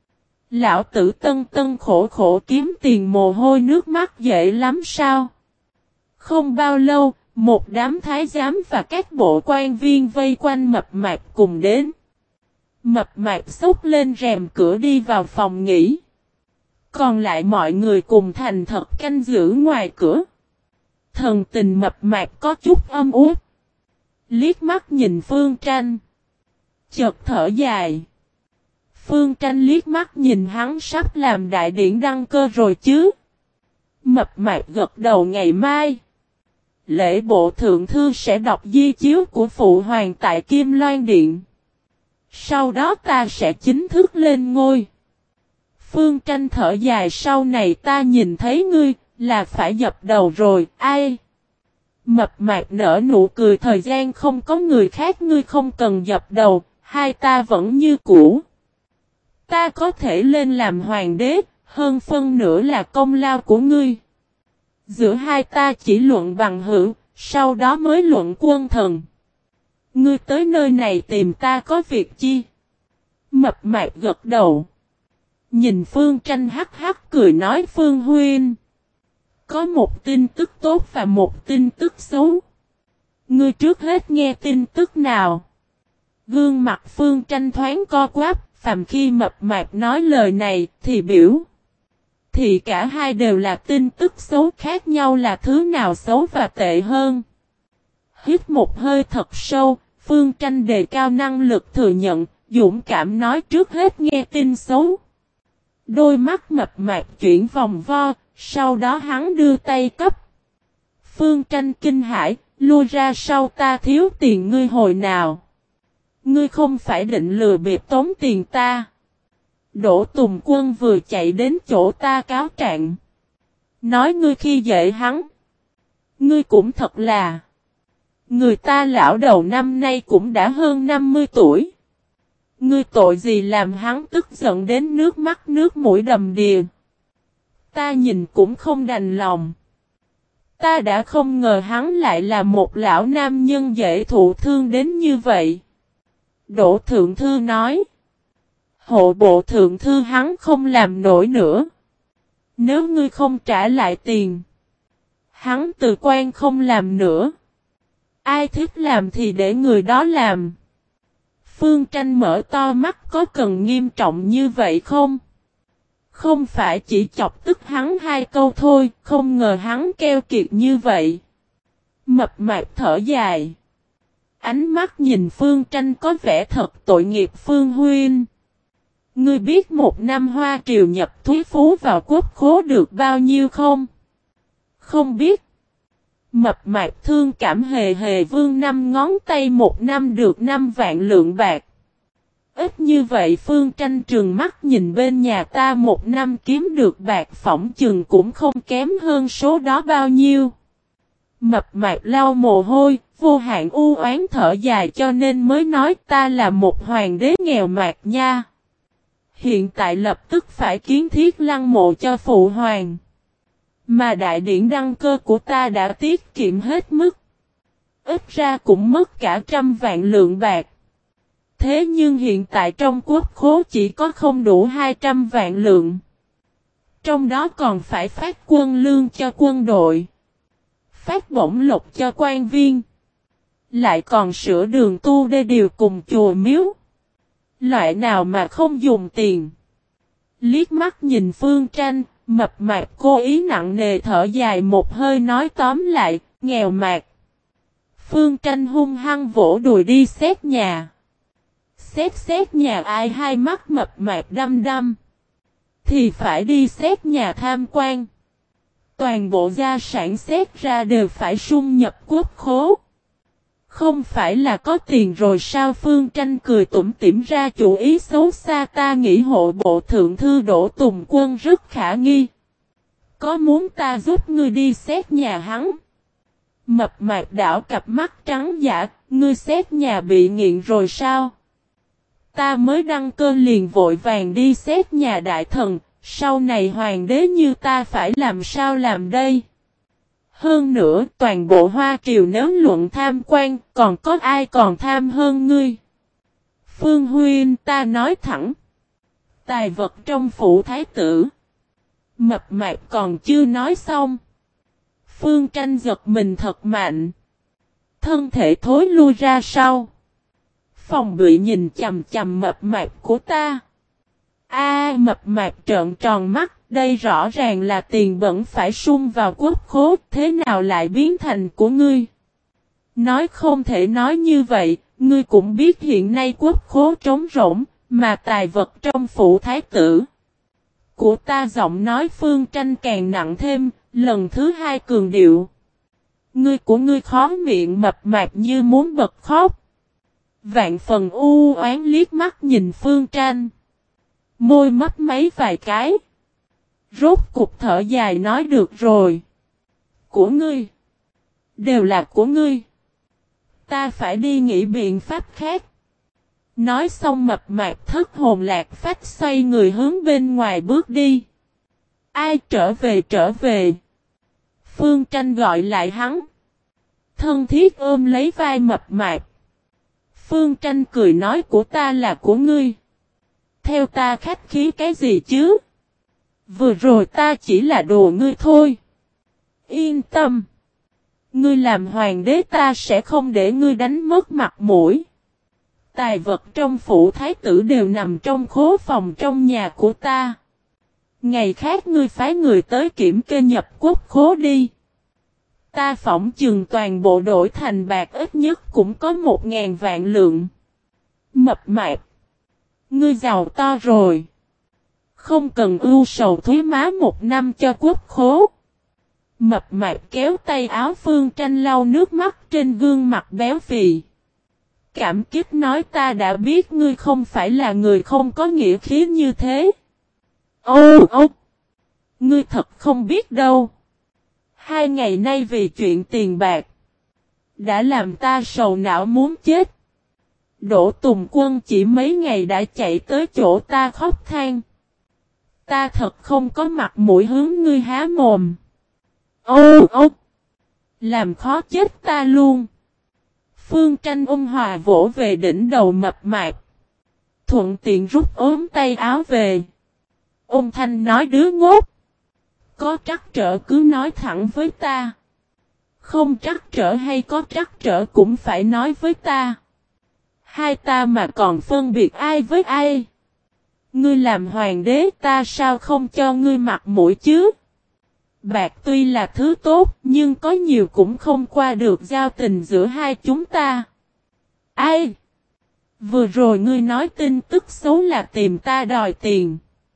Lão tử tân tân khổ khổ kiếm tiền mồ hôi nước mắt dễ lắm sao? Không bao lâu, một đám thái giám và các bộ quan viên vây quanh Mập Mạp cùng đến. Mập Mạp xốc lên rèm cửa đi vào phòng nghỉ. Còn lại mọi người cùng thành thật canh giữ ngoài cửa. Thần tình Mập Mạp có chút âm uất. Liếc mắt nhìn Phương Tranh. Chợt thở dài. Phương Tranh liếc mắt nhìn hắn sắp làm đại điển đăng cơ rồi chứ. Mập Mạp gật đầu ngày mai. Lễ bộ thượng thư sẽ đọc di chiếu của Phụ Hoàng tại Kim Loan Điện. Sau đó ta sẽ chính thức lên ngôi. Phương Tranh thở dài sau này ta nhìn thấy ngươi là phải dập đầu rồi, ai? Mập Mạp nở nụ cười thời gian không có người khác ngươi không cần dập đầu, hai ta vẫn như cũ. Ta có thể lên làm hoàng đế, hơn phân nửa là công lao của ngươi. Giữa hai ta chỉ luận bằng hữu, sau đó mới luận quân thần. Ngươi tới nơi này tìm ta có việc chi? Mập Mạp gật đầu. Nhìn Phương Tranh hắc hắc cười nói Phương huynh. Có một tin tức tốt và một tin tức xấu. Ngươi trước hết nghe tin tức nào? Gương mặt Phương Tranh thoáng co quắp, phàm khi Mập Mạp nói lời này thì biểu. Thì cả hai đều là tin tức xấu, khác nhau là thứ nào xấu và tệ hơn. Hít một hơi thật sâu, Phương Tranh đề cao năng lực thừa nhận, dũng cảm nói trước hết nghe tin xấu. Đôi mắt Mập Mạp chuyển vòng vo, sau đó hắn đưa tay cấp. Phương Tranh kinh hãi, lui ra sau ta thiếu tiền ngươi hồi nào. Ngươi không phải định lừa bịp tống tiền ta. Đỗ Tùng Quân vừa chạy đến chỗ ta cáo trạng. Nói ngươi khi dễ hắn. Ngươi cũng thật là. Người ta lão đầu năm nay cũng đã hơn 50 tuổi. Ngươi tội gì làm hắn tức giận đến nước mắt nước mũi đầm đìa. Ta nhìn cũng không đành lòng. Ta đã không ngờ hắn lại là một lão nam nhân dễ thụ thương đến như vậy. Đỗ Thượng Thư nói. Hộ bộ Thượng Thư hắn không làm nổi nữa. Nếu ngươi không trả lại tiền. Hắn từ quan không làm nữa. Ai thích làm thì để người đó làm. Phương Tranh mở to mắt có cần nghiêm trọng như vậy không? Không phải chỉ chọc tức hắn hai câu thôi, không ngờ hắn keo kiệt như vậy. Mập Mạp thở dài. Ánh mắt nhìn Phương Tranh có vẻ thật tội nghiệp Phương huynh. Ngươi biết một năm Hoa Triều nhập thúy phú vào quốc khố được bao nhiêu không? Không biết. Mập Mạp thương cảm hề hề vương 5 ngón tay một năm được 5 vạn lượng bạc. Ít như vậy Phương Tranh trừng mắt nhìn bên nhà ta một năm kiếm được bạc phỏng chừng cũng không kém hơn số đó bao nhiêu. Mập Mạp lau mồ hôi, vô hạn u oán thở dài cho nên mới nói ta là một hoàng đế nghèo mạt nha. Hiện tại lập tức phải kiến thiết lăng mộ cho phụ hoàng. Mà đại điển đăng cơ của ta đã tiết kiệm hết mức. Ít ra cũng mất cả 100 vạn lượng bạc. Thế nhưng hiện tại trong quốc khố chỉ có không đủ 200 vạn lượng. Trong đó còn phải phát quân lương cho quân đội. Phát bổng lộc cho quan viên. Lại còn sửa đường tu đê điều cùng chùa miếu. Loại nào mà không dùng tiền. Liếc mắt nhìn Phương Tranh, Mập Mạp cố ý nặng nề thở dài một hơi nói tóm lại, nghèo mạt. Phương Tranh hung hăng vỗ đùi đi xét nhà. Xét nhà ai hai mắt Mập Mạp đăm đăm. Thì phải đi xét nhà tham quan. Toàn bộ gia sản xét ra đều phải sung nhập quốc khố. Không phải là có tiền rồi sao? Phương Tranh cười tủm tỉm ra chủ ý xấu xa. Ta nghĩ hộ bộ thượng thư Đỗ Tùng Quân rất khả nghi. Có muốn ta giúp ngươi đi xét nhà hắn? Mập Mạp đảo cặp mắt trắng dạ, ngươi xét nhà bị nghiện rồi sao? Ta mới đăng cơ liền vội vàng đi xét nhà đại thần, sau này hoàng đế như ta phải làm sao làm đây? Hơn nữa toàn bộ Hoa Triều nếu luận tham quan, còn có ai còn tham hơn ngươi? Phương Huynh ta nói thẳng. Tài vật trong phủ thái tử. Mập mạp còn chưa nói xong. Phương Tranh giật mình thật mạnh. Thân thể thối lui ra sau. Phòng bị nhìn chầm chầm mập mạp của ta. Mập mạp trợn tròn mắt. Đây rõ ràng là tiền bẩn phải sung vào quốc khố. Thế nào lại biến thành của ngươi? Nói không thể nói như vậy. Ngươi cũng biết hiện nay quốc khố trống rỗng. Mà tài vật trong phủ thái tử của ta, giọng nói Phương Tranh càng nặng thêm, lần thứ hai cường điệu. Ngươi của ngươi khó miệng mập mạp như muốn bật khóc. Vạn phần u oán liếc mắt nhìn Phương Tranh. Môi mấp máy vài cái. Rốt cục thở dài nói được rồi. Của ngươi. Đều là của ngươi. Ta phải đi nghĩ biện pháp khác. Nói xong mập mạp thất hồn lạc phách xoay người hướng bên ngoài bước đi. Ai trở về. Phương Tranh gọi lại hắn. Thân thiết ôm lấy vai mập mạp. Phương Tranh cười nói của ta là của ngươi. Theo ta khách khí cái gì chứ? Vừa rồi ta chỉ là đùa ngươi thôi. Yên tâm. Ngươi làm hoàng đế ta sẽ không để ngươi đánh mất mặt mũi. Tài vật trong phủ thái tử đều nằm trong khố phòng trong nhà của ta. Ngày khác ngươi phái người tới kiểm kê nhập quốc khố đi. Ta phỏng chừng toàn bộ đổi thành bạc ít nhất cũng có 1.000 vạn lượng. Mập mạp. Ngươi giàu to rồi. Không cần ưu sầu thuế má 1 năm cho quốc khố. Mập mạp kéo tay áo Phương Tranh lau nước mắt trên gương mặt béo phì. Cảm kích nói ta đã biết ngươi không phải là người không có nghĩa khí như thế. Ô! Ngươi thật không biết đâu. 2 ngày nay vì chuyện tiền bạc. Đã làm ta sầu não muốn chết. Đỗ Tùng Quân chỉ mấy ngày đã chạy tới chỗ ta khóc than. Ta thật không có mặt mũi hướng ngươi há mồm. Ô! Làm khó chết ta luôn. Phương Tranh ôn hòa vỗ về đỉnh đầu mập mạp. Thuận tiện rút ốm tay áo về. Ôn thanh nói đứa ngốc. Có trắc trở cứ nói thẳng với ta. Không trắc trở hay có trắc trở cũng phải nói với ta. Hai ta mà còn phân biệt ai với ai. Ngươi làm hoàng đế ta sao không cho ngươi mặt mũi chứ? Bạc tuy là thứ tốt nhưng có nhiều cũng không qua được giao tình giữa hai chúng ta. Ai? Vừa rồi ngươi nói tin tức xấu là tìm ta đòi tiền.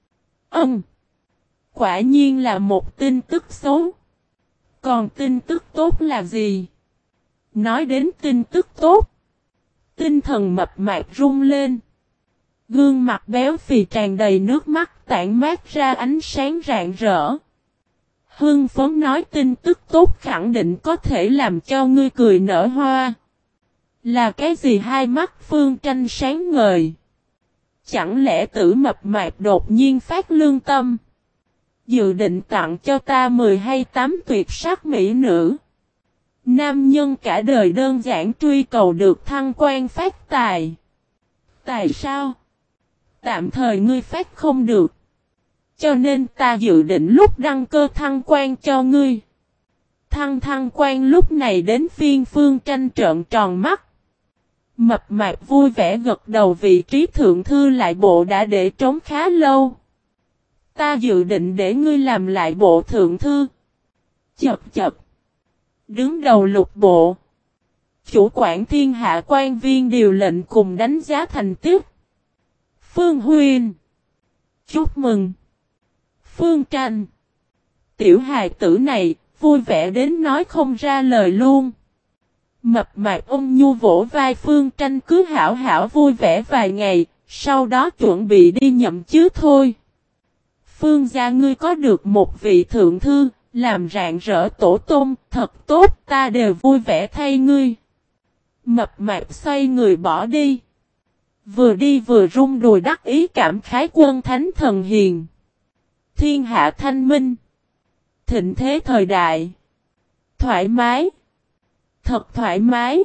Quả nhiên là một tin tức xấu. Còn tin tức tốt là gì? Nói đến tin tức tốt. Tinh thần mập mạp rung lên. Gương mặt béo phì tràn đầy nước mắt tản mát ra ánh sáng rạng rỡ. Hưng phấn nói tin tức tốt khẳng định có thể làm cho ngươi cười nở hoa. Là cái gì? Hai mắt Phương Tranh sáng ngời. Chẳng lẽ Tử mập mạp đột nhiên phát lương tâm? Dự định tặng cho ta 10 hay 8 tuyệt sắc mỹ nữ. Nam nhân cả đời đơn giản truy cầu được thăng quan phát tài. Tại sao? Tạm thời ngươi phát không được. Cho nên ta dự định lúc đăng cơ thăng quan cho ngươi. Thăng quan lúc này đến phiên Phương Tranh trợn tròn mắt. Mập mạp vui vẻ gật đầu, vị trí thượng thư lại bộ đã để trống khá lâu. Ta dự định để ngươi làm lại bộ thượng thư. Chập. Đứng đầu lục bộ. Chủ quản thiên hạ quan viên điều lệnh cùng đánh giá thành tích. Phương Huynh. Chúc mừng. Phương Tranh. Tiểu hài tử này, vui vẻ đến nói không ra lời luôn. Mập mạp ôm nhu vỗ vai Phương Tranh cứ hảo hảo vui vẻ vài ngày, sau đó chuẩn bị đi nhậm chứ thôi. Phương gia ngươi có được một vị thượng thư, làm rạng rỡ tổ tông, thật tốt, ta đều vui vẻ thay ngươi. Mập mạp xoay người bỏ đi. Vừa đi vừa rung đùi đắc ý cảm khái quân thánh thần hiền. Thiên hạ thanh minh. Thịnh thế thời đại. Thoải mái. Thật thoải mái.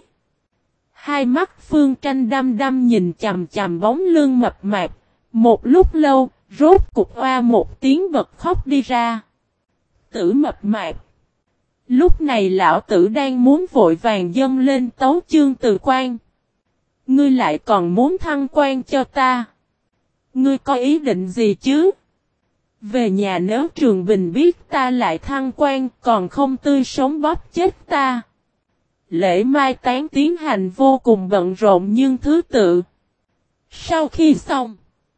Hai mắt Phương Tranh đăm đăm nhìn chằm chằm bóng lưng mập mạp. Một lúc lâu, rốt cục oa một tiếng bật khóc đi ra. Tử mập mạp. Lúc này lão tử đang muốn vội vàng dâng lên tấu chương từ quan. Ngươi lại còn muốn thăng quan cho ta. Ngươi có ý định gì chứ? Về nhà nếu Trường Bình biết ta lại thăng quan còn không tươi sống bóp chết ta. Lễ mai táng tiến hành vô cùng bận rộn nhưng thứ tự. Sau khi xong,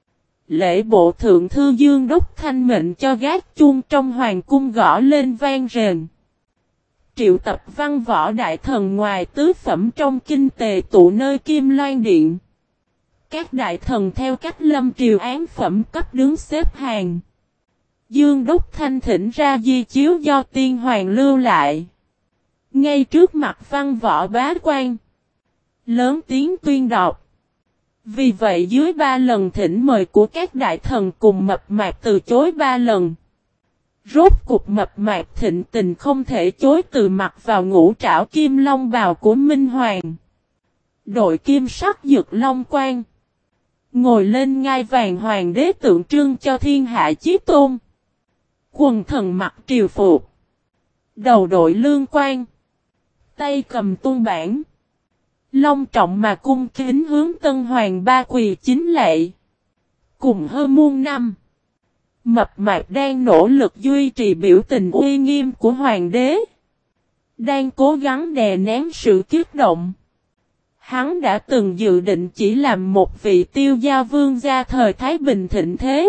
lễ bộ thượng thư Dương Đốc thanh mệnh cho gác chuông trong hoàng cung gõ lên vang rền. Triệu tập văn võ đại thần ngoài tứ phẩm trong kinh tề tụ nơi Kim Loan Điện. Các đại thần theo cách lâm triều án phẩm cấp đứng xếp hàng. Dương Đốc thanh thỉnh ra di chiếu do tiên hoàng lưu lại. Ngay trước mặt văn võ bá quan. Lớn tiếng tuyên đọc. Vì vậy dưới 3 lần thỉnh mời của các đại thần cùng mập mạp từ chối 3 lần. Rốt cục mập mạp thịnh tình không thể chối từ mặt vào ngũ trảo kim long bào của Minh Hoàng. Đội kim sắc dược long quan. Ngồi lên ngai vàng hoàng đế tượng trưng cho thiên hạ chí tôn. Quần thần mặc triều phục. Đầu đội lương quan. Tay cầm tuôn bản. Long trọng mà cung kính hướng tân hoàng ba quỳ chính lạy. Cùng hơn muôn năm. Mập mạp đang nỗ lực duy trì biểu tình uy nghiêm của hoàng đế. Đang cố gắng đè nén sự kích động. Hắn đã từng dự định chỉ làm một vị tiêu gia vương gia thời Thái Bình thịnh thế.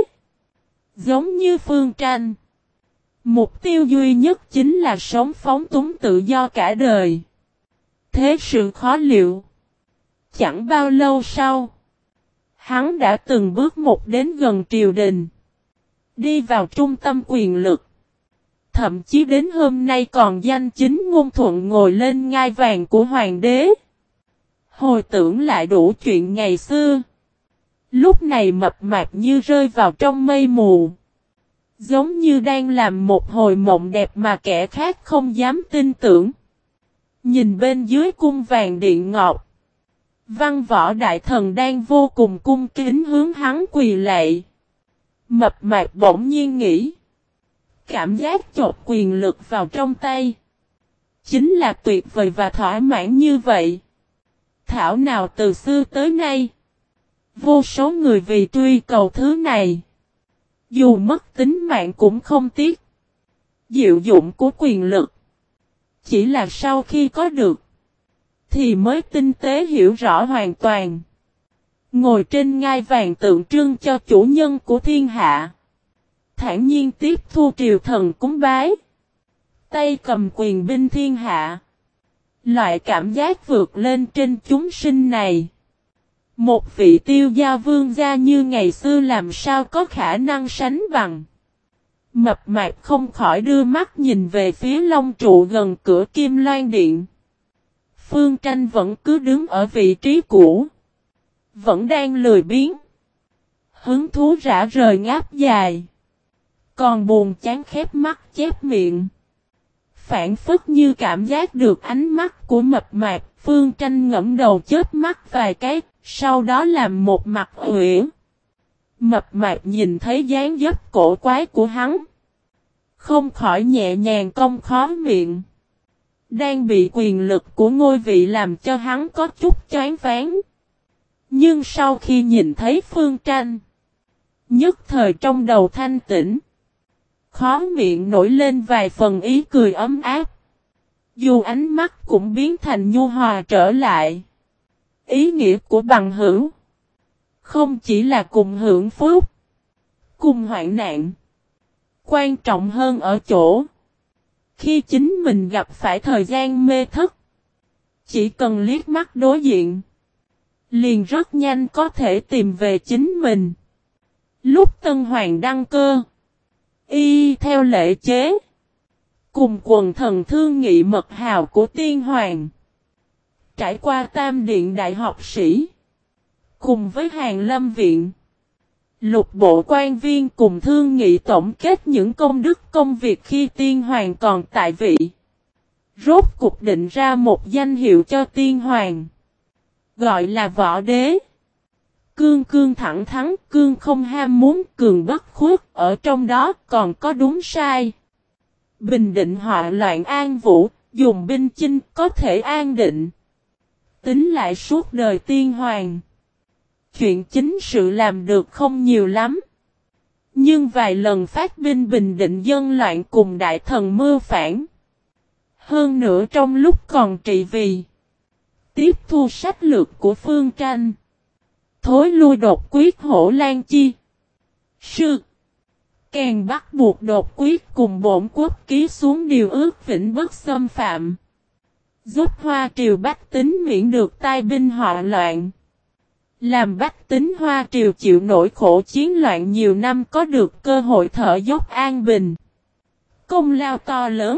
Giống như Phương Tranh. Mục tiêu duy nhất chính là sống phóng túng tự do cả đời. Thế sự khó liệu. Chẳng bao lâu sau. Hắn đã từng bước một đến gần triều đình. Đi vào trung tâm quyền lực. Thậm chí đến hôm nay còn danh chính ngôn thuận ngồi lên ngai vàng của hoàng đế. Hồi tưởng lại đủ chuyện ngày xưa. Lúc này mập mạp như rơi vào trong mây mù. Giống như đang làm một hồi mộng đẹp mà kẻ khác không dám tin tưởng. Nhìn bên dưới cung vàng điện ngọc. Văn võ đại thần đang vô cùng cung kính hướng hắn quỳ lạy. Mập mạp bỗng nhiên nghĩ. Cảm giác chộp quyền lực vào trong tay. Chính là tuyệt vời và thỏa mãn như vậy. Thảo nào từ xưa tới nay. Vô số người vì truy cầu thứ này. Dù mất tính mạng cũng không tiếc. Diệu dụng của quyền lực. Chỉ là sau khi có được. Thì mới tinh tế hiểu rõ hoàn toàn. Ngồi trên ngai vàng tượng trưng cho chủ nhân của thiên hạ. Thản nhiên tiếp thu triều thần cúng bái. Tay cầm quyền binh thiên hạ. Loại cảm giác vượt lên trên chúng sinh này. Một vị tiêu gia vương gia như ngày xưa làm sao có khả năng sánh bằng. Mập mạp không khỏi đưa mắt nhìn về phía long trụ gần cửa Kim Loan Điện. Phương Tranh vẫn cứ đứng ở vị trí cũ. Vẫn đang lười biếng. Hứng thú rã rời ngáp dài. Còn buồn chán khép mắt chép miệng. Phản phất như cảm giác được ánh mắt của mập mạp. Phương Tranh ngẫm đầu chớp mắt vài cái. Sau đó làm một mặt uyển. Mập mạp nhìn thấy dáng dấp cổ quái của hắn. Không khỏi nhẹ nhàng cong khóe miệng. Đang bị quyền lực của ngôi vị làm cho hắn có chút choáng váng. Nhưng sau khi nhìn thấy Phương Tranh. Nhất thời trong đầu thanh tĩnh. Khóe miệng nổi lên vài phần ý cười ấm áp. Dù ánh mắt cũng biến thành nhu hòa trở lại. Ý nghĩa của bằng hữu. Không chỉ là cùng hưởng phúc. Cùng hoạn nạn. Quan trọng hơn ở chỗ. Khi chính mình gặp phải thời gian mê thất. Chỉ cần liếc mắt đối diện. Liền rất nhanh có thể tìm về chính mình. Lúc Tân Hoàng đăng cơ. Y theo lệ chế. Cùng quần thần thương nghị mật hào của tiên hoàng. Trải qua tam điện đại học sĩ. Cùng với Hàn Lâm Viện, lục bộ quan viên cùng thương nghị tổng kết những công đức công việc khi tiên hoàng còn tại vị. Rốt cục định ra một danh hiệu cho tiên hoàng, gọi là võ đế. Cương cương thẳng thắn, cương không ham muốn, cường bất khuất, ở trong đó còn có đúng sai. Bình định họa loạn an vũ, dùng binh chinh có thể an định. Tính lại suốt đời tiên hoàng, chuyện chính sự làm được không nhiều lắm. Nhưng vài lần phát binh bình định dân loạn cùng đại thần mưu phản. Hơn nữa trong lúc còn trị vì, tiếp thu sách lược của Phương Tranh, thối lui đột quyết Hổ Lan Chi Sư, càng bắt buộc đột quyết cùng bổn quốc ký xuống điều ước vĩnh bất xâm phạm, giúp Hoa Triều bách tính miễn được tai binh họa loạn, làm bách tính Hoa Triều chịu nỗi khổ chiến loạn nhiều năm có được cơ hội thở dốc an bình. Công lao to lớn,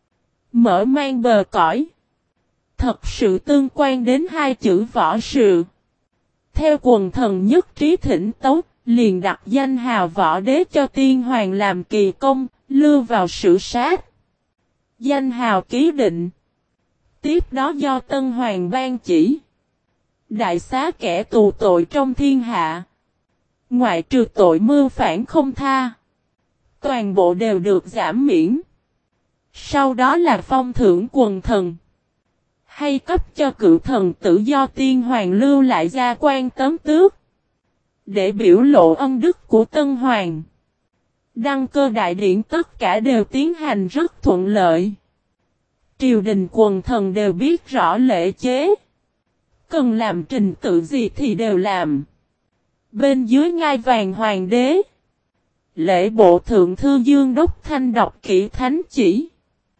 mở mang bờ cõi, thật sự tương quan đến hai chữ võ sự. Theo quần thần nhất trí thỉnh tấu, liền đặt danh hào võ đế cho tiên hoàng làm kỳ công, lưu vào sử sát. Danh hào ký định. Tiếp đó do Tân Hoàng ban chỉ, đại xá kẻ tù tội trong thiên hạ, ngoại trừ tội mưu phản không tha, toàn bộ đều được giảm miễn. Sau đó là phong thưởng quần thần, hay cấp cho cựu thần tử do tiên hoàng lưu lại gia quan tấm tước, để biểu lộ ân đức của Tân Hoàng. Đăng cơ đại điển tất cả đều tiến hành rất thuận lợi. Triều đình quần thần đều biết rõ lễ chế, cần làm trình tự gì thì đều làm. Bên dưới ngai vàng hoàng đế, lễ bộ thượng thư Dương Đốc Thanh đọc kỹ thánh chỉ,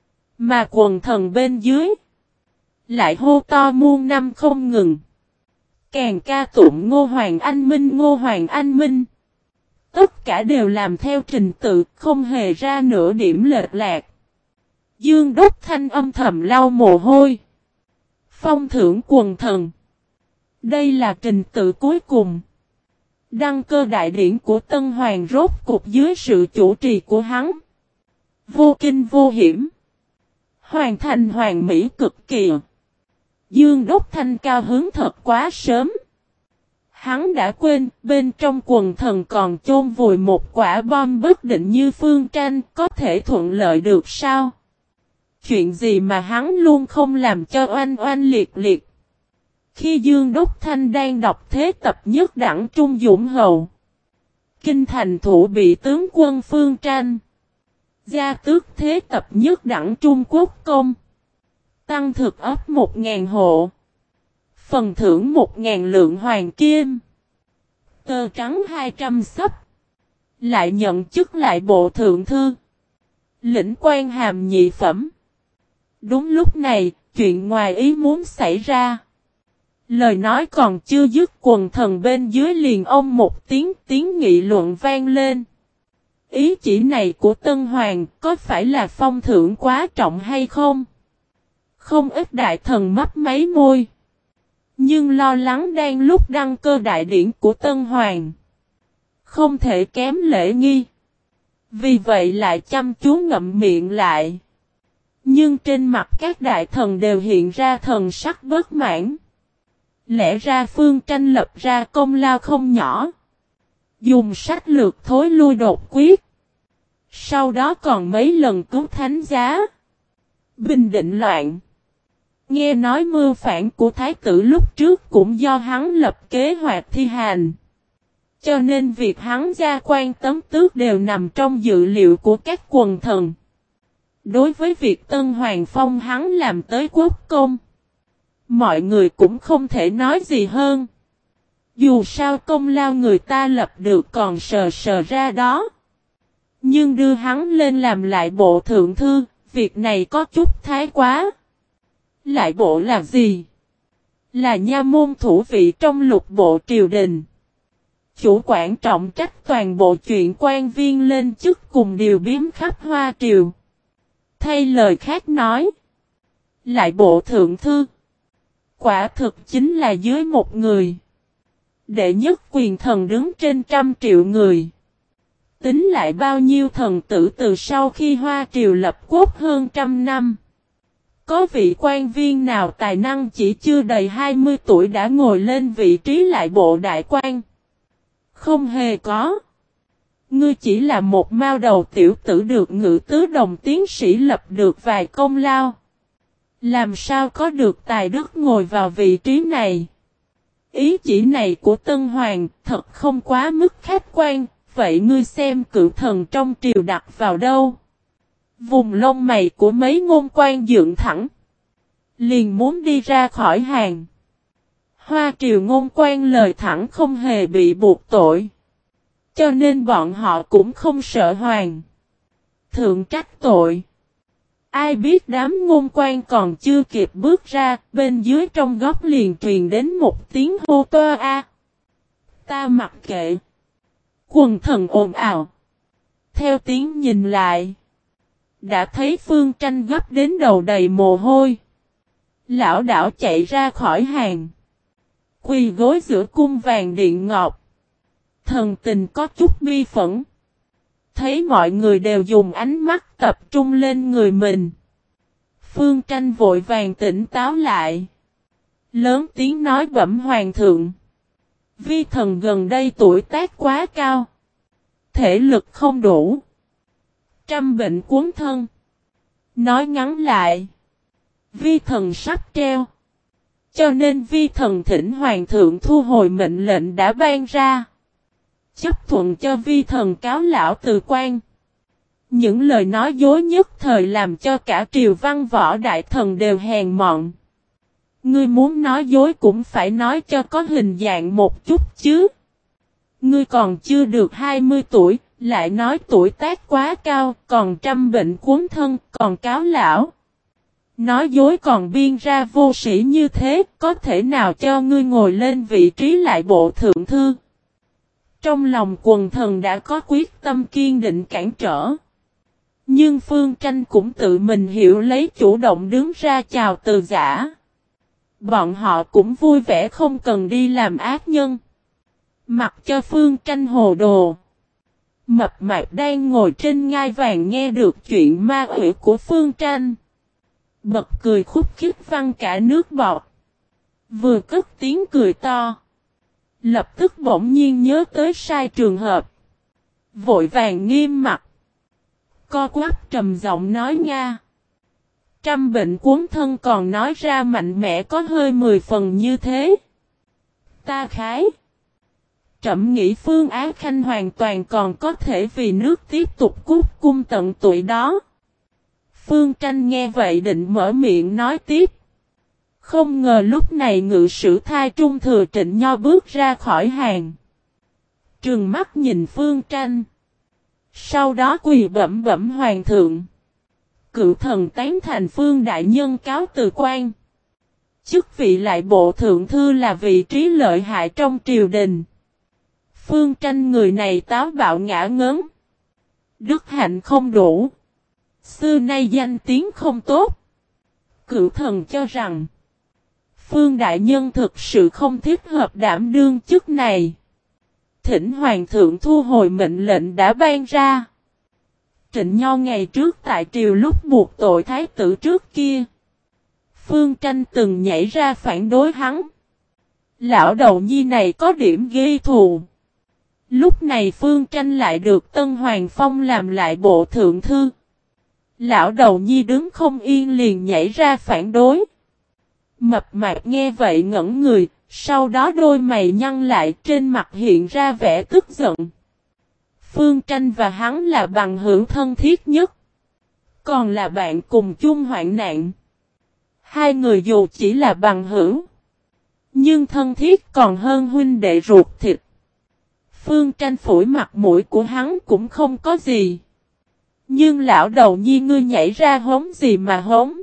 mà quần thần bên dưới lại hô to muôn năm không ngừng, càng ca tụng Ngô Hoàng Anh Minh, Ngô Hoàng Anh Minh. Tất cả đều làm theo trình tự, không hề ra nửa điểm lệch lạc. Dương Đốc Thanh âm thầm lau mồ hôi. Phong thưởng quần thần, đây là trình tự cuối cùng. Đăng cơ đại điển của Tân Hoàng rốt cục dưới sự chủ trì của hắn, vô kinh vô hiểm, hoàn thành hoàn mỹ cực kỳ. Dương Đốc Thanh cao hứng thật quá sớm. Hắn đã quên, bên trong quần thần còn chôn vùi một quả bom bất định như Phương Tranh, có thể thuận lợi được sao? Chuyện gì mà hắn luôn không làm cho oanh oanh liệt liệt? Khi Dương Đốc Thanh đang đọc thế tập nhất đẳng Trung Dũng Hầu, kinh thành thủ bị tướng quân Phương Tranh, gia tước thế tập nhất đẳng Trung Quốc công, tăng thực ấp 1.000 hộ, phần thưởng 1.000 lượng hoàng kim, tơ trắng 200 xấp, lại nhận chức lại bộ thượng thư, lĩnh quan hàm nhị phẩm. Đúng lúc này, chuyện ngoài ý muốn xảy ra. Lời nói còn chưa dứt, quần thần bên dưới liền ông một tiếng nghị luận vang lên. Ý chỉ này của Tân Hoàng có phải là phong thưởng quá trọng hay không? Không ít đại thần mấp máy môi, nhưng lo lắng đang lúc đăng cơ đại điển của Tân Hoàng, không thể kém lễ nghi. Vì vậy lại chăm chú ngậm miệng lại. Nhưng trên mặt các đại thần đều hiện ra thần sắc bất mãn. Lẽ ra Phương Tranh lập ra công lao không nhỏ, dùng sách lược thối lui đột quyết, sau đó còn mấy lần cứu thánh giá, bình định loạn. Nghe nói mưu phản của thái tử lúc trước cũng do hắn lập kế hoạch thi hành, cho nên việc hắn gia quan tấm tước đều nằm trong dự liệu của các quần thần. Đối với việc Tân Hoàng phong hắn làm tới quốc công, mọi người cũng không thể nói gì hơn. Dù sao công lao người ta lập được còn sờ sờ ra đó. Nhưng đưa hắn lên làm lại bộ thượng thư, việc này có chút thái quá. Lại bộ là gì? Là nha môn thủ vị trong lục bộ triều đình. Chủ quản trọng trách toàn bộ chuyện quan viên lên chức cùng điều biếm khắp Hoa Triều. Thay lời khác nói, lại bộ thượng thư, quả thực chính là dưới một người. Đệ nhất quyền thần đứng trên 100 triệu người. Tính lại bao nhiêu thần tử từ sau khi Hoa Triều lập quốc hơn 100 năm. Có vị quan viên nào tài năng chỉ chưa đầy 20 tuổi đã ngồi lên vị trí lại bộ đại quan? Không hề có. Ngươi chỉ là một mao đầu tiểu tử được Ngự Tứ Đồng tiến sĩ lập được vài công lao. Làm sao có được tài đức ngồi vào vị trí này? Ý chỉ này của Tân Hoàng thật không quá mức khách quan, vậy ngươi xem cựu thần trong triều đặt vào đâu? Vùng lông mày của mấy ngôn quan dựng thẳng. Liền muốn đi ra khỏi hàng. Hoa Triều ngôn quan lời thẳng không hề bị buộc tội. Cho nên bọn họ cũng không sợ hoàng thượng trách tội. Ai biết đám ngôn quan còn chưa kịp bước ra, bên dưới trong góc liền truyền đến một tiếng hô toa a. Ta mặc kệ. Quần thần ồn ào. Theo tiếng nhìn lại. Đã thấy Phương Tranh gấp đến đầu đầy mồ hôi. Lão đảo chạy ra khỏi hàng. Quỳ gối giữa cung vàng điện ngọc. Thần tình có chút bi phẫn. Thấy mọi người đều dùng ánh mắt tập trung lên người mình. Phương Tranh vội vàng tỉnh táo lại. Lớn tiếng nói bẩm hoàng thượng. Vi thần gần đây tuổi tác quá cao. Thể lực không đủ. Trăm bệnh cuốn thân. Nói ngắn lại. Vi thần sắp treo. Cho nên vi thần thỉnh hoàng thượng thu hồi mệnh lệnh đã ban ra. Chấp thuận cho vi thần cáo lão từ quan. Những lời nói dối nhất thời làm cho cả triều văn võ đại thần đều hèn mọn. Ngươi muốn nói dối cũng phải nói cho có hình dạng một chút chứ. Ngươi còn chưa được 20 tuổi, lại nói tuổi tác quá cao, còn trăm bệnh cuốn thân, còn cáo lão. Nói dối còn biên ra vô sĩ như thế, có thể nào cho ngươi ngồi lên vị trí lại bộ thượng thư? Trong lòng quần thần đã có quyết tâm kiên định cản trở. Nhưng Phương Tranh cũng tự mình hiểu lấy chủ động đứng ra chào từ giả. Bọn họ cũng vui vẻ không cần đi làm ác nhân. Mặc cho Phương Tranh hồ đồ. Mập mạp đang ngồi trên ngai vàng nghe được chuyện ma quỷ của Phương Tranh. Bật cười khúc khích văng cả nước bọt. Vừa cất tiếng cười to. Lập tức bỗng nhiên nhớ tới sai trường hợp. Vội vàng nghiêm mặt. Co quắp trầm giọng nói Nga. Trăm bệnh cuốn thân còn nói ra mạnh mẽ có hơi 10 phần như thế. Ta khái. Trẫm nghĩ Phương Á Khanh hoàn toàn còn có thể vì nước tiếp tục cút cung tận tuổi đó. Phương Tranh nghe vậy định mở miệng nói tiếp. Không ngờ lúc này ngự sử thai trung thừa Trịnh Nho bước ra khỏi hàng. Trừng mắt nhìn Phương Tranh. Sau đó quỳ bẩm bẩm hoàng thượng. Cựu thần tán thành Phương đại nhân cáo từ quan. Chức vị lại bộ thượng thư là vị trí lợi hại trong triều đình. Phương Tranh người này táo bạo ngã ngớn. Đức hạnh không đủ. Xưa nay danh tiếng không tốt. Cựu thần cho rằng Phương đại nhân thực sự không thích hợp đảm đương chức này. Thỉnh hoàng thượng thu hồi mệnh lệnh đã ban ra. Trịnh Nho ngày trước tại triều lúc buộc tội thái tử trước kia. Phương Tranh từng nhảy ra phản đối hắn. Lão đầu nhi này có điểm ghi thù. Lúc này Phương Tranh lại được Tân Hoàng Phong làm lại bộ thượng thư. Lão đầu nhi đứng không yên liền nhảy ra phản đối. Mập mạp nghe vậy ngẩn người, sau đó đôi mày nhăn lại trên mặt hiện ra vẻ tức giận. Phương Tranh và hắn là bằng hữu thân thiết nhất. Còn là bạn cùng chung hoạn nạn. Hai người dù chỉ là bằng hữu. Nhưng thân thiết còn hơn huynh đệ ruột thịt. Phương Tranh phủi mặt mũi của hắn cũng không có gì. Nhưng lão đầu nhi ngươi nhảy ra hống gì mà hống.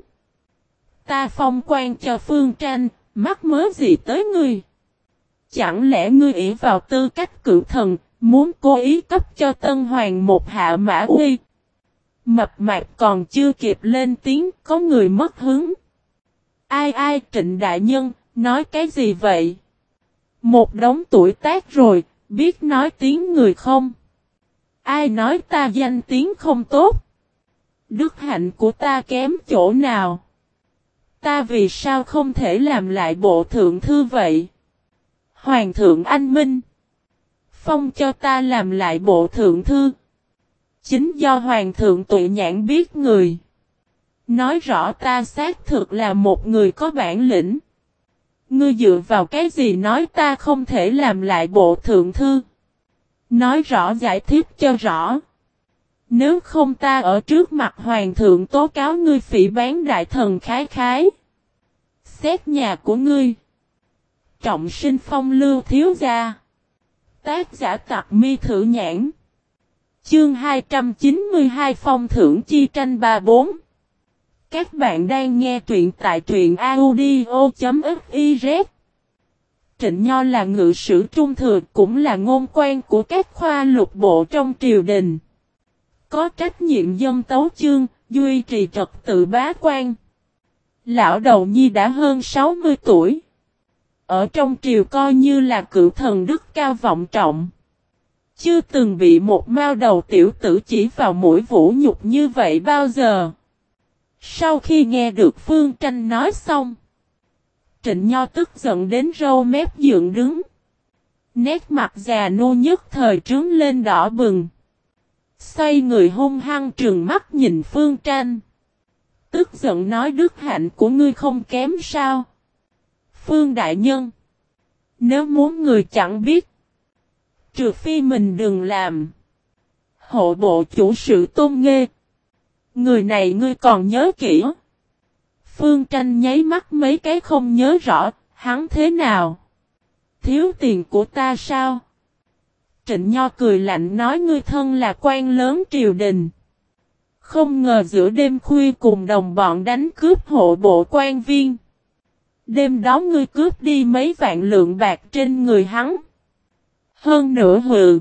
Ta phong quan cho Phương Tranh, mắc mớ gì tới ngươi? Chẳng lẽ ngươi ỷ vào tư cách cựu thần, muốn cố ý cấp cho Tân Hoàng một hạ mã uy? Mập mạp còn chưa kịp lên tiếng, có người mất hứng. Ai Trịnh đại nhân, nói cái gì vậy? Một đống tuổi tác rồi, biết nói tiếng người không? Ai nói ta danh tiếng không tốt? Đức hạnh của ta kém chỗ nào? Ta vì sao không thể làm lại bộ thượng thư vậy? Hoàng thượng anh minh. Phong cho ta làm lại bộ thượng thư. Chính do hoàng thượng tuệ nhãn biết người. Nói rõ ta xác thực là một người có bản lĩnh. Ngươi dựa vào cái gì nói ta không thể làm lại bộ thượng thư? Nói rõ giải thích cho rõ. Nếu không ta ở trước mặt hoàng thượng tố cáo ngươi phỉ báng đại thần Khái Khái. Xét nhà của ngươi. Trọng sinh phong lưu thiếu gia. Tác giả Tặc Mi Thử Nhãn. Chương 292 Phong thưởng chi tranh 34. Các bạn đang nghe truyện tại truyện audio.fiz. Trịnh Nho là ngự sử trung thừa, cũng là ngôn quan của các khoa lục bộ trong triều đình. Có trách nhiệm dâng tấu chương, duy trì trật tự bá quan. Lão đầu nhi đã hơn 60 tuổi. Ở trong triều coi như là cựu thần đức cao vọng trọng. Chưa từng bị một mao đầu tiểu tử chỉ vào mũi vũ nhục như vậy bao giờ. Sau khi nghe được Phương Tranh nói xong, Trịnh Nho tức giận đến râu mép dựng đứng. Nét mặt già nua nhất thời trướng lên đỏ bừng. Xoay người hung hăng trừng mắt nhìn Phương Tranh. Tức giận nói đức hạnh của ngươi không kém sao? Phương đại nhân, nếu muốn người chẳng biết, trừ phi mình đừng làm. Hộ bộ chủ sự Tôn Nghê. Người này ngươi còn nhớ kỹ. Phương Tranh nháy mắt mấy cái không nhớ rõ, hắn thế nào? Thiếu tiền của ta sao? Trịnh Nho cười lạnh nói ngươi thân là quan lớn triều đình. Không ngờ giữa đêm khuya cùng đồng bọn đánh cướp hộ bộ quan viên. Đêm đó ngươi cướp đi mấy vạn lượng bạc trên người hắn. Hơn nữa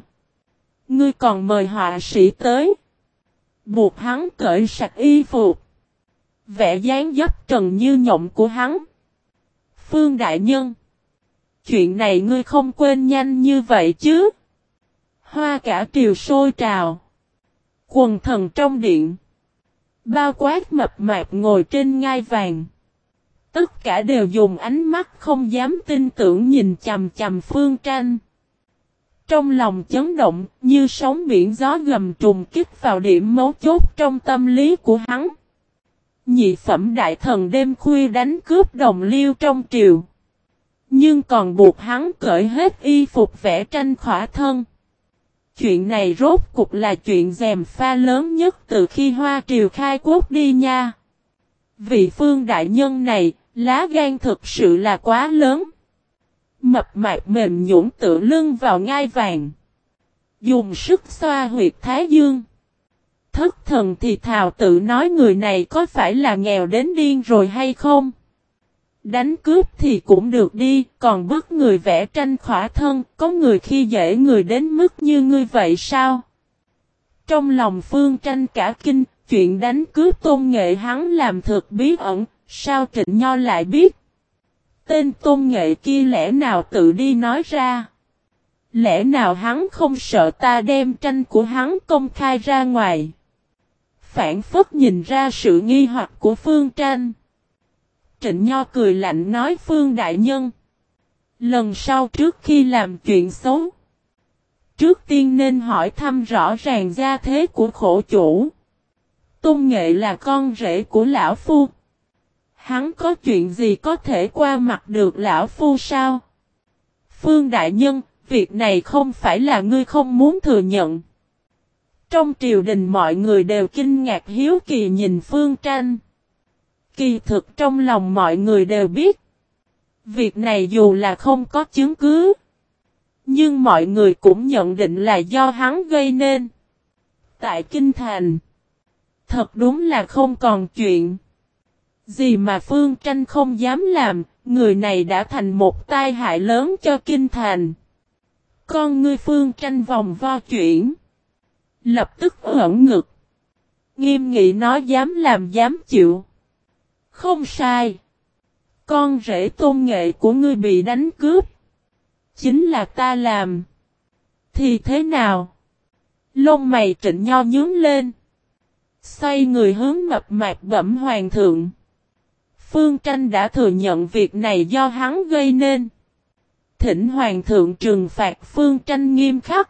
ngươi còn mời họa sĩ tới. Buộc hắn cởi sạch y phục. Vẽ dáng dấp trần như nhộng của hắn. Phương đại nhân, chuyện này ngươi không quên nhanh như vậy chứ? Hoa cả triều sôi trào. Quần thần trong điện. Bao quát mập mạp ngồi trên ngai vàng. Tất cả đều dùng ánh mắt không dám tin tưởng nhìn chằm chằm Phương Tranh. Trong lòng chấn động như sóng biển gió gầm trùng kích vào điểm mấu chốt trong tâm lý của hắn. Nhị phẩm đại thần đêm khuya đánh cướp đồng liêu trong triều. Nhưng còn buộc hắn cởi hết y phục vẽ tranh khỏa thân. Chuyện này rốt cục là chuyện gièm pha lớn nhất từ khi Hoa triều khai quốc đi nha. Vị Phương đại nhân này, lá gan thực sự là quá lớn. Mập mạp mềm nhũn tựa lưng vào ngai vàng. Dùng sức xoa huyệt thái dương. Thất thần thì thào tự nói người này có phải là nghèo đến điên rồi hay không? Đánh cướp thì cũng được đi, còn bức người vẽ tranh khỏa thân, có người khi dễ người đến mức như ngươi vậy sao? Trong lòng Phương Tranh cả kinh, chuyện đánh cướp Tôn Nghệ hắn làm thực bí ẩn, sao Trịnh Nho lại biết? Tên Tôn Nghệ kia lẽ nào tự đi nói ra? Lẽ nào hắn không sợ ta đem tranh của hắn công khai ra ngoài? Phản phất nhìn ra sự nghi hoặc của Phương Tranh. Trịnh Nho cười lạnh nói Phương đại nhân. Lần sau trước khi làm chuyện xấu, trước tiên nên hỏi thăm rõ ràng gia thế của khổ chủ. Tôn Nghệ là con rể của lão phu. Hắn có chuyện gì có thể qua mặt được lão phu sao? Phương đại nhân, việc này không phải là ngươi không muốn thừa nhận. Trong triều đình mọi người đều kinh ngạc hiếu kỳ nhìn Phương Tranh. Kỳ thực trong lòng mọi người đều biết. Việc này dù là không có chứng cứ, nhưng mọi người cũng nhận định là do hắn gây nên. Tại Kinh Thành, thật đúng là không còn chuyện gì mà Phương Tranh không dám làm, người này đã thành một tai hại lớn cho Kinh Thành. Con ngươi Phương Tranh vòng vo chuyển, lập tức ẩn ngực. Nghiêm nghị nói dám làm dám chịu. Không sai. Con rể Tôn Nghệ của ngươi bị đánh cướp. Chính là ta làm. Thì thế nào? Lông mày Trịnh Nho nhướng lên. Xoay người hướng mập mạp bẩm hoàng thượng. Phương Tranh đã thừa nhận việc này do hắn gây nên. Thỉnh hoàng thượng trừng phạt Phương Tranh nghiêm khắc.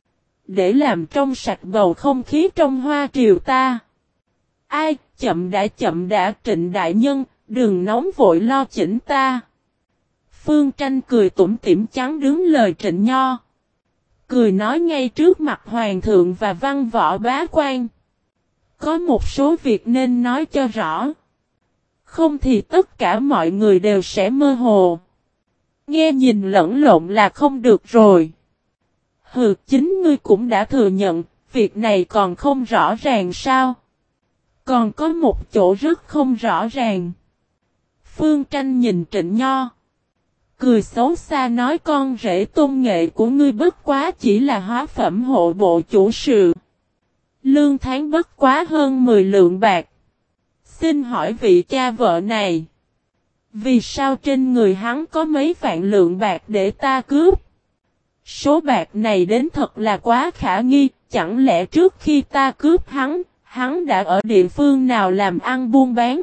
Để làm trong sạch bầu không khí trong Hoa Triều ta. Ai, chậm đã Trịnh đại nhân, đừng nóng vội lo chỉnh ta. Phương Tranh cười tủm tỉm chắn đứng lời Trịnh Nho. Cười nói ngay trước mặt hoàng thượng và văn võ bá quan. Có một số việc nên nói cho rõ. Không thì tất cả mọi người đều sẽ mơ hồ. Nghe nhìn lẫn lộn là không được rồi. Hừ, chính ngươi cũng đã thừa nhận, việc này còn không rõ ràng sao? Còn có một chỗ rất không rõ ràng. Phương Tranh nhìn Trịnh Nho. Cười xấu xa nói con rể Tôn Nghệ của ngươi bất quá chỉ là hóa phẩm hộ bộ chủ sự. Lương tháng bất quá hơn 10 lượng bạc. Xin hỏi vị cha vợ này. Vì sao trên người hắn có mấy vạn lượng bạc để ta cướp? Số bạc này đến thật là quá khả nghi. Chẳng lẽ trước khi ta cướp hắn đã ở địa phương nào làm ăn buôn bán?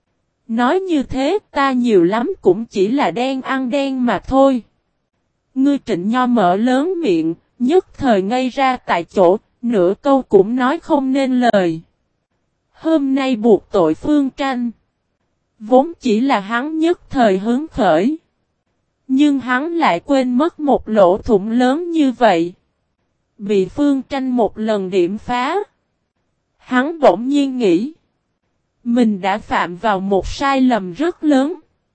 Nói như thế ta nhiều lắm cũng chỉ là đen ăn đen mà thôi. Ngươi Trịnh Nho mở lớn miệng, nhất thời ngây ra tại chỗ, nửa câu cũng nói không nên lời. Hôm nay buộc tội Phương Tranh. Vốn chỉ là hắn nhất thời hứng khởi. Nhưng hắn lại quên mất một lỗ thủng lớn như vậy. Bị Phương Tranh một lần điểm phá. Hắn bỗng nhiên nghĩ. Mình đã phạm vào một sai lầm rất lớn.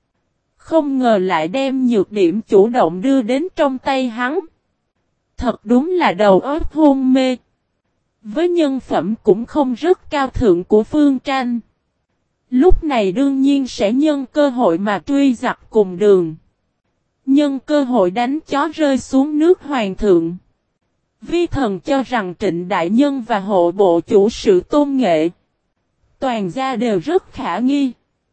Không ngờ lại đem nhược điểm chủ động đưa đến trong tay hắn. Thật đúng là đầu óc hôn mê. Với nhân phẩm cũng không rất cao thượng của Phương Tranh. Lúc này đương nhiên sẽ nhân cơ hội mà truy giặc cùng đường. Nhân cơ hội đánh chó rơi xuống nước hoàng thượng. Vi thần cho rằng Trịnh đại nhân và hộ bộ chủ sự Tôn Nghệ. Toàn gia đều rất khả nghi.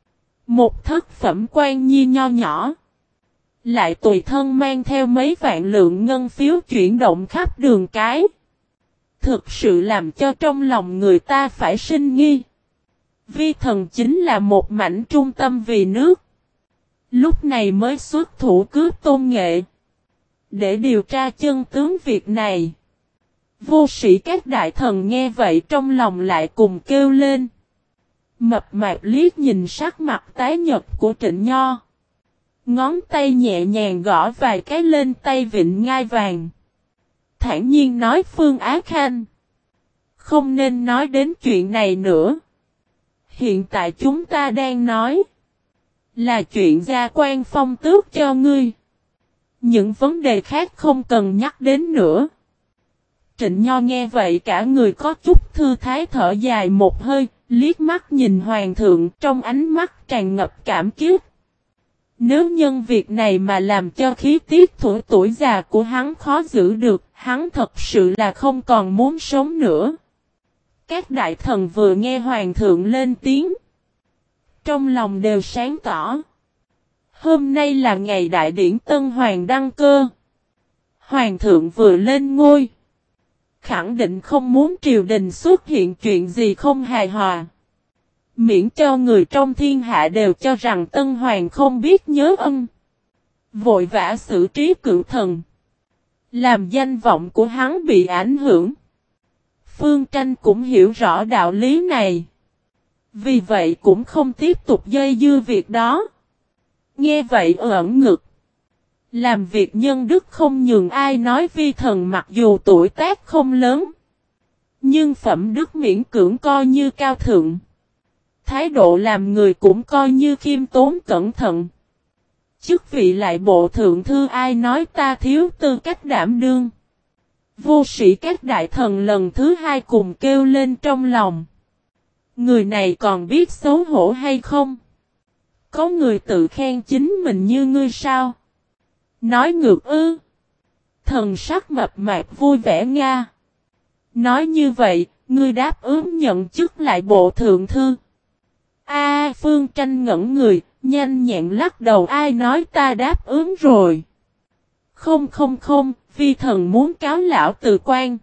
Một thất phẩm quan nhi nho nhỏ. Lại tùy thân mang theo mấy vạn lượng ngân phiếu chuyển động khắp đường cái. Thực sự làm cho trong lòng người ta phải sinh nghi. Vi thần chính là một mảnh trung tâm vì nước. Lúc này mới xuất thủ cướp Tôn Nghệ. Để điều tra chân tướng việc này. Vô sĩ các đại thần nghe vậy trong lòng lại cùng kêu lên. Mập mạp liếc nhìn sắc mặt tái nhợt của Trịnh Nho. Ngón tay nhẹ nhàng gõ vài cái lên tay vịnh ngai vàng. Thản nhiên nói Phương Á Khanh. Không nên nói đến chuyện này nữa. Hiện tại chúng ta đang nói. Là chuyện gia quan phong tước cho ngươi. Những vấn đề khác không cần nhắc đến nữa. Trịnh Nho nghe vậy cả người có chút thư thái thở dài một hơi. Liếc mắt nhìn hoàng thượng trong ánh mắt tràn ngập cảm kích. Nếu nhân việc này mà làm cho khí tiết tuổi già của hắn khó giữ được, hắn thật sự là không còn muốn sống nữa. Các đại thần vừa nghe hoàng thượng lên tiếng. Trong lòng đều sáng tỏ. Hôm nay là ngày đại điển Tân Hoàng đăng cơ. Hoàng thượng vừa lên ngôi. Khẳng định không muốn triều đình xuất hiện chuyện gì không hài hòa. Miễn cho người trong thiên hạ đều cho rằng Tân Hoàng không biết nhớ ân. Vội vã xử trí cựu thần. Làm danh vọng của hắn bị ảnh hưởng. Phương Tranh cũng hiểu rõ đạo lý này. Vì vậy cũng không tiếp tục dây dưa việc đó. Nghe vậy ẩn ngực. Làm việc nhân đức không nhường ai nói vi thần mặc dù tuổi tác không lớn. Nhưng phẩm đức miễn cưỡng coi như cao thượng. Thái độ làm người cũng coi như khiêm tốn cẩn thận. Chức vị lại bộ thượng thư ai nói ta thiếu tư cách đảm đương. Vô sĩ các đại thần lần thứ hai cùng kêu lên trong lòng. Người này còn biết xấu hổ hay không? Có người tự khen chính mình như ngươi sao? Nói ngược ư. Thần sắc mập mạp vui vẻ nga. Nói như vậy, ngươi đáp ứng nhận chức lại bộ thượng thư. Phương Tranh ngẩn người, nhanh nhẹn lắc đầu ai nói ta đáp ứng rồi. Không không không, vi thần muốn cáo lão từ quan.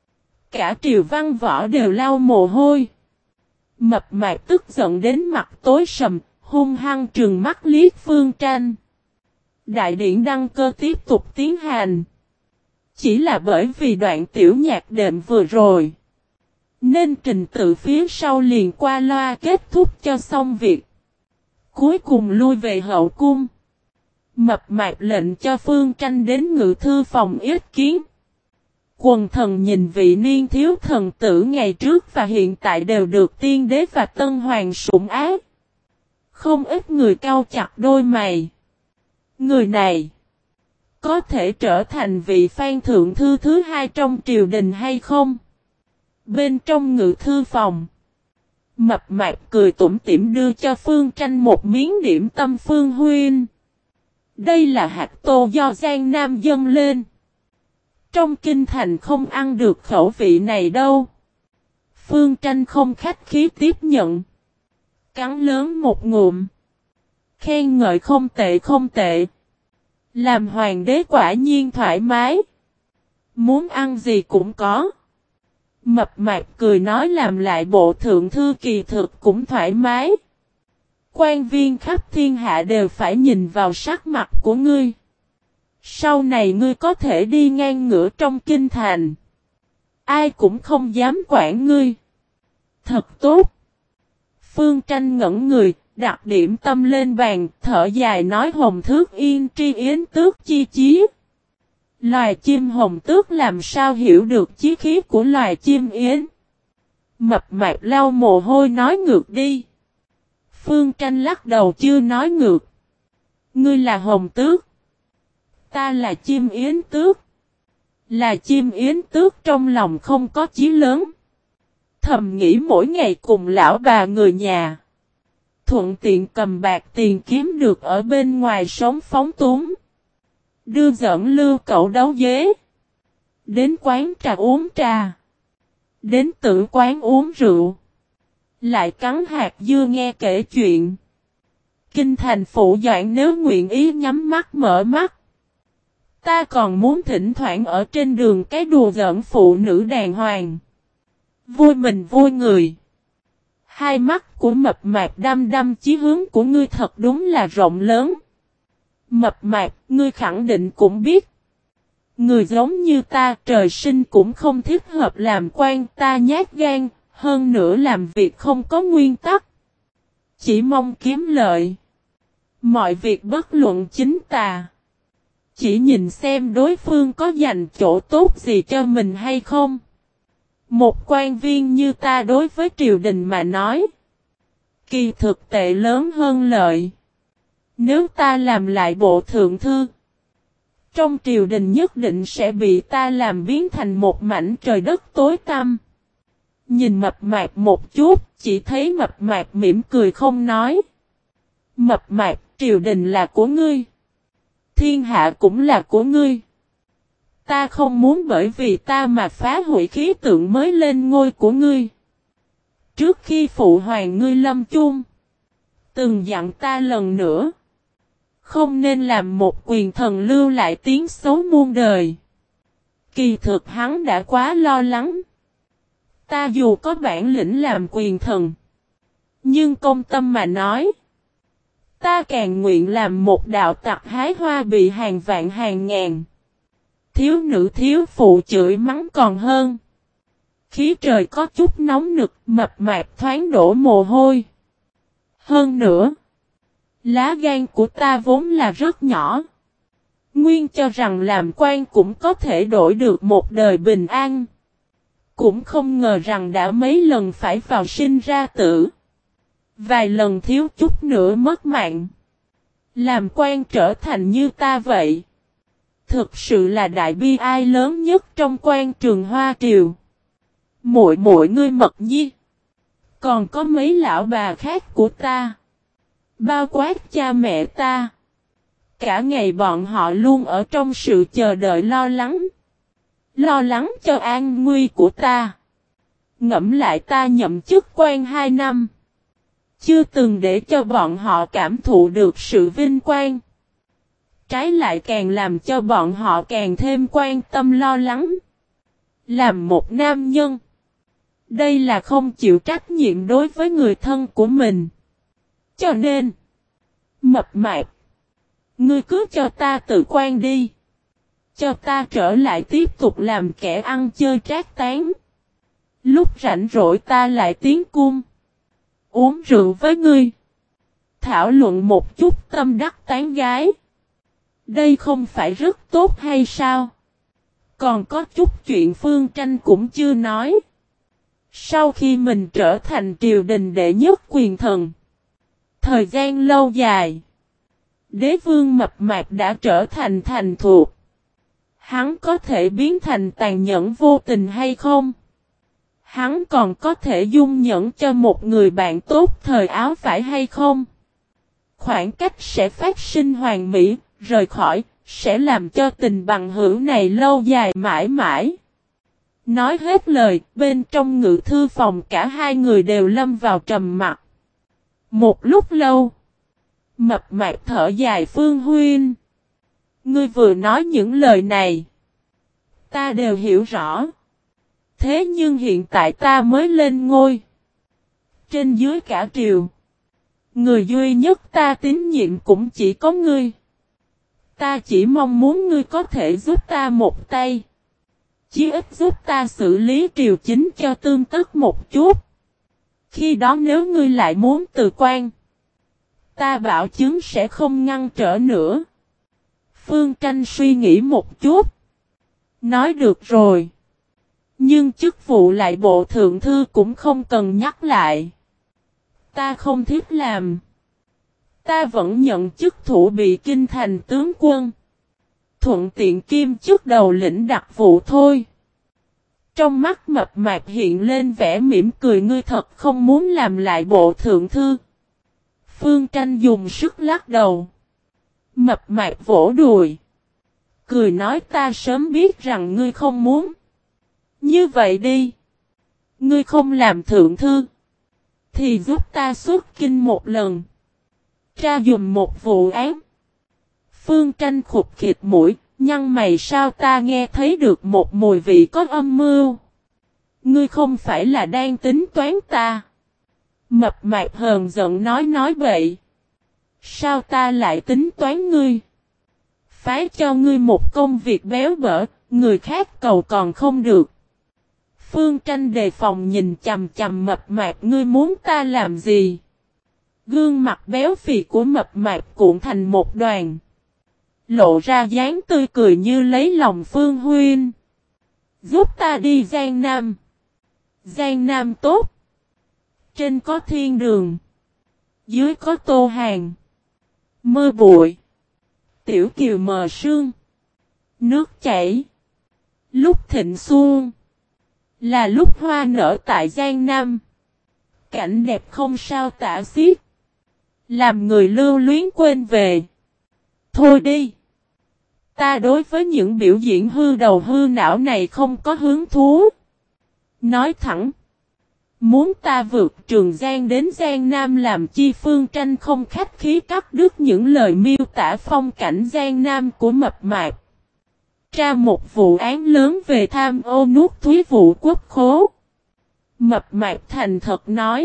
Cả triều văn võ đều lau mồ hôi. Mập mạp tức giận đến mặt tối sầm, hung hăng trừng mắt liếc Phương Tranh. Đại điển đăng cơ tiếp tục tiến hành. Chỉ là bởi vì đoạn tiểu nhạc đệm vừa rồi, nên trình tự phía sau liền qua loa kết thúc cho xong việc. Cuối cùng lui về hậu cung. Mập mạp lệnh cho Phương Tranh đến ngự thư phòng yết kiến. Quần thần nhìn vị niên thiếu thần tử ngày trước và hiện tại đều được tiên đế và tân hoàng sủng ái. Không ít người cau chặt đôi mày. Người này có thể trở thành vị Phan thượng thư thứ hai trong triều đình hay không? Bên trong ngự thư phòng, mập mạp cười tủm tỉm đưa cho Phương Tranh một miếng điểm tâm. Phương huynh, đây là hạt tô do Giang Nam dâng lên. Trong kinh thành không ăn được khẩu vị này đâu. Phương Tranh không khách khí tiếp nhận. Cắn lớn một ngụm. Khen ngợi không tệ không tệ. Làm hoàng đế quả nhiên thoải mái. Muốn ăn gì cũng có. Mập mạp cười nói làm lại bộ thượng thư kỳ thực cũng thoải mái. Quan viên khắp thiên hạ đều phải nhìn vào sắc mặt của ngươi. Sau này ngươi có thể đi ngang ngửa trong kinh thành. Ai cũng không dám quản ngươi. Thật tốt. Phương Tranh ngẩn người, đặt điểm tâm lên bàn, thở dài nói hồng thước yên tri yến tước chi chí. Loài chim hồng tước làm sao hiểu được chí khí của loài chim yến. Mập mạp lau mồ hôi nói ngược đi. Phương Tranh lắc đầu chưa nói ngược. Ngươi là hồng tước. Ta là chim yến tước. Là chim yến tước trong lòng không có chí lớn. Thầm nghĩ mỗi ngày cùng lão bà người nhà. Thuận tiện cầm bạc tiền kiếm được ở bên ngoài sống phóng túng. Đưa dẫn lưu cậu đấu dế. Đến quán trà uống trà. Đến tử quán uống rượu. Lại cắn hạt dưa nghe kể chuyện. Kinh thành phụ doãn nếu nguyện ý nhắm mắt mở mắt. Ta còn muốn thỉnh thoảng ở trên đường cái đùa giỡn phụ nữ đàng hoàng. Vui mình vui người. Hai mắt của mập mạp đăm đăm chí hướng của ngươi thật đúng là rộng lớn. Mập mạp, ngươi khẳng định cũng biết. Người giống như ta trời sinh cũng không thích hợp làm quan, ta nhát gan, hơn nữa làm việc không có nguyên tắc. Chỉ mong kiếm lợi. Mọi việc bất luận chính tà. Chỉ nhìn xem đối phương có dành chỗ tốt gì cho mình hay không. Một quan viên như ta đối với triều đình mà nói. Kỳ thực tệ lớn hơn lợi. Nếu ta làm lại bộ thượng thư. Trong triều đình nhất định sẽ bị ta làm biến thành một mảnh trời đất tối tăm. Nhìn mập mạp một chút, chỉ thấy mập mạp mỉm cười không nói. Mập mạp, triều đình là của ngươi. Thiên hạ cũng là của ngươi. Ta không muốn bởi vì ta mà phá hủy khí tượng mới lên ngôi của ngươi. Trước khi phụ hoàng ngươi lâm chung, từng dặn ta lần nữa. Không nên làm một quyền thần lưu lại tiếng xấu muôn đời. Kỳ thực hắn đã quá lo lắng. Ta dù có bản lĩnh làm quyền thần. Nhưng công tâm mà nói. Ta càng nguyện làm một đạo tặc hái hoa bị hàng vạn hàng ngàn. Thiếu nữ thiếu phụ chửi mắng còn hơn. Khí trời có chút nóng nực, mập mạp thoáng đổ mồ hôi. Hơn nữa, lá gan của ta vốn là rất nhỏ. Nguyên cho rằng làm quan cũng có thể đổi được một đời bình an. Cũng không ngờ rằng đã mấy lần phải vào sinh ra tử. Vài lần thiếu chút nữa mất mạng. Làm quan trở thành như ta vậy. Thực sự là đại bi ai lớn nhất trong quan trường Hoa Triều. Muội muội ngươi Mật Nhi. Còn có mấy lão bà khác của ta. Bao quát cha mẹ ta. Cả ngày bọn họ luôn ở trong sự chờ đợi lo lắng. Lo lắng cho an nguy của ta. Ngẫm lại ta nhậm chức quan 2 năm. Chưa từng để cho bọn họ cảm thụ được sự vinh quang. trái lại càng làm cho bọn họ càng thêm quan tâm lo lắng. Làm một nam nhân, đây là không chịu trách nhiệm đối với người thân của mình. Cho nên, Mập Mạp, ngươi cứ cho ta tự quan đi. Cho ta trở lại tiếp tục làm kẻ ăn chơi trác tán. Lúc rảnh rỗi ta lại tiến cung, uống rượu với ngươi, thảo luận một chút tâm đắc tán gái. Đây không phải rất tốt hay sao? Còn có chút chuyện Phương Tranh cũng chưa nói. Sau khi mình trở thành triều đình đệ nhất quyền thần, thời gian lâu dài, đế vương Mập Mạp đã trở thành thành thuộc. Hắn có thể biến thành tàn nhẫn vô tình hay không? Hắn còn có thể dung nhẫn cho một người bạn tốt thời áo vải hay không? Khoảng cách sẽ phát sinh hoàn mỹ, rời khỏi, sẽ làm cho tình bằng hữu này lâu dài mãi mãi. Nói hết lời, bên trong ngự thư phòng cả hai người đều lâm vào trầm mặc. Một lúc lâu, Mập Mạp thở dài: Phương huynh, ngươi vừa nói những lời này, ta đều hiểu rõ. Thế nhưng hiện tại ta mới lên ngôi. Trên dưới cả triều, người duy nhất ta tín nhiệm cũng chỉ có ngươi. Ta chỉ mong muốn ngươi có thể giúp ta một tay. Chí ít giúp ta xử lý triều chính cho tươm tất một chút. Khi đó nếu ngươi lại muốn từ quan, ta bảo chứng sẽ không ngăn trở nữa. Phương Tranh suy nghĩ một chút, nói được rồi. Nhưng chức vụ lại bộ thượng thư cũng không cần nhắc lại. Ta không thiết làm. Ta vẫn nhận chức thủ bị kinh thành tướng quân. Thuận tiện kiêm chức đầu lĩnh đặc vụ thôi. Trong mắt Mập Mạp hiện lên vẻ mỉm cười: ngươi thật không muốn làm lại bộ thượng thư? Phương Tranh dùng sức lắc đầu. Mập Mạp vỗ đùi, cười nói: ta sớm biết rằng ngươi không muốn. Như vậy đi, ngươi không làm thượng thư, thì giúp ta xuất kinh một lần, tra dùm một vụ án. Phương Tranh khụt khịt mũi, nhăn mày: sao ta nghe thấy được một mùi vị có âm mưu? Ngươi không phải là đang tính toán ta? Mập Mạp hờn giận nói bậy. Sao ta lại tính toán ngươi? Phái cho ngươi một công việc béo bở, người khác cầu còn không được. Phương Tranh đề phòng nhìn chằm chằm Mập Mạp: ngươi muốn ta làm gì? Gương mặt béo phì của Mập Mạp cuộn thành một đoàn, lộ ra dáng tươi cười như lấy lòng Phương huynh. Giúp ta đi Giang Nam. Giang Nam tốt. Trên có thiên đường, dưới có Tô Hàn, mưa bụi, tiểu kiều mờ sương, nước chảy, lúc thịnh xuân, là lúc hoa nở tại Giang Nam. Cảnh đẹp không sao tả xiết, làm người lưu luyến quên về. Thôi đi, ta đối với những biểu diễn hư đầu hư não này không có hứng thú. Nói thẳng, muốn ta vượt Trường Giang đến Giang Nam làm chi? Phương Tranh không khách khí cắt đứt những lời miêu tả phong cảnh Giang Nam của Mập Mạp. Tra một vụ án lớn về tham ô nuốt thúy vụ quốc khố. Mập Mạp thành thật nói,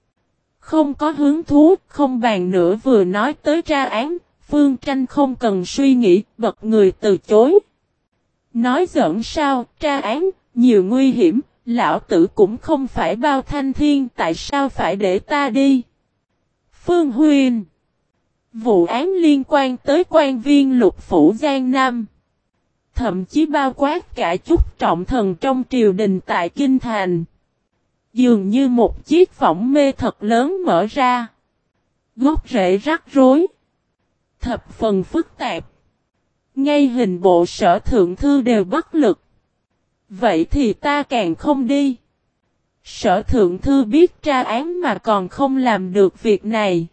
không có hứng thú, không bàn nữa. Vừa nói tới tra án, Phương Tranh không cần suy nghĩ, bật người từ chối. Nói giỡn sao? Tra án, nhiều nguy hiểm, lão tử cũng không phải bao thanh thiên, tại sao phải để ta đi? Phương huynh, vụ án liên quan tới quan viên lục phủ Giang Nam, thậm chí bao quát cả chút trọng thần trong triều đình tại Kinh Thành. Dường như một chiếc võng mê thật lớn mở ra, gốc rễ rắc rối, thập phần phức tạp. Ngay hình bộ sở thượng thư đều bất lực. Vậy thì ta càng không đi. Sở thượng thư biết tra án mà còn không làm được việc này,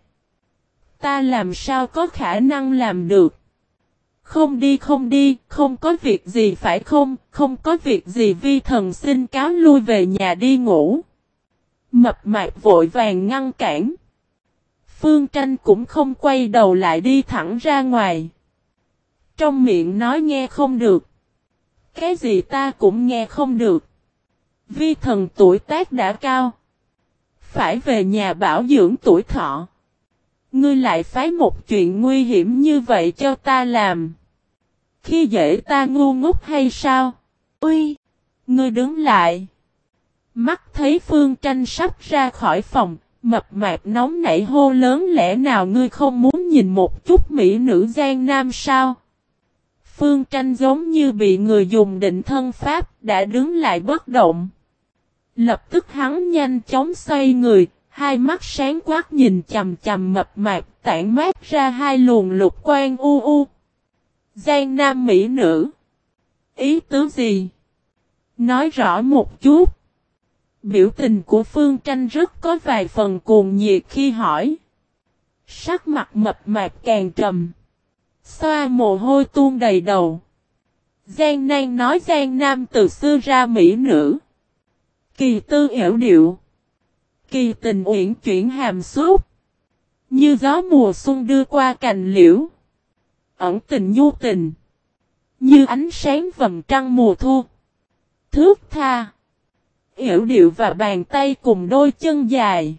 ta làm sao có khả năng làm được? Không đi, không có việc gì phải không? Không có việc gì, vi thần xin cáo lui về nhà đi ngủ. Mập Mạp vội vàng ngăn cản. Phương Tranh cũng không quay đầu lại, đi thẳng ra ngoài. trong miệng nói nghe không được. Cái gì ta cũng nghe không được. Vi thần tuổi tác đã cao. Phải về nhà bảo dưỡng tuổi thọ. Ngươi lại phái một chuyện nguy hiểm như vậy cho ta làm. Khi dễ ta ngu ngốc hay sao? Uy! Ngươi đứng lại. Mắt thấy Phương Tranh sắp ra khỏi phòng, mập mạp nóng nảy hô lớn, lẽ nào ngươi không muốn nhìn một chút mỹ nữ Giang Nam sao? Phương Tranh giống như bị người dùng định thân pháp, đã đứng lại bất động. Lập tức hắn nhanh chóng xoay người, hai mắt sáng quát nhìn chằm chằm mập mạp, tản mát ra hai luồng lục quang u u. Giang Nam mỹ nữ. Ý tứ gì? Nói rõ một chút. Biểu tình của Phương Tranh rất có vài phần cuồng nhiệt khi hỏi. Sắc mặt mập mạp càng trầm. Xoa mồ hôi tuôn đầy đầu. Giang Nam nói Giang Nam từ xưa ra mỹ nữ. Kỳ tư yểu điệu. Kỳ tình uyển chuyển hàm xúc. Như gió mùa xuân đưa qua cành liễu. Ẩn tình nhu tình. Như ánh sáng vầng trăng mùa thu. Thước tha. Yểu điệu và bàn tay cùng đôi chân dài.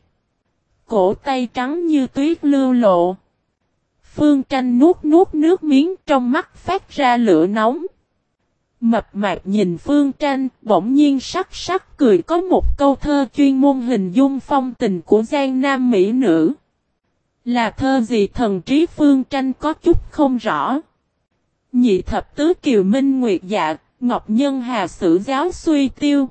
Cổ tay trắng như tuyết lưu lộ. Phương Tranh nuốt nuốt nước miếng, trong mắt phát ra lửa nóng. Mập mạp nhìn Phương Tranh, bỗng nhiên sắc sắc cười, có một câu thơ chuyên môn hình dung phong tình của Giang Nam mỹ nữ. Là thơ gì thần trí Phương Tranh có chút không rõ. Nhị thập tứ kiều minh nguyệt dạ, ngọc nhân hà sử giáo suy tiêu.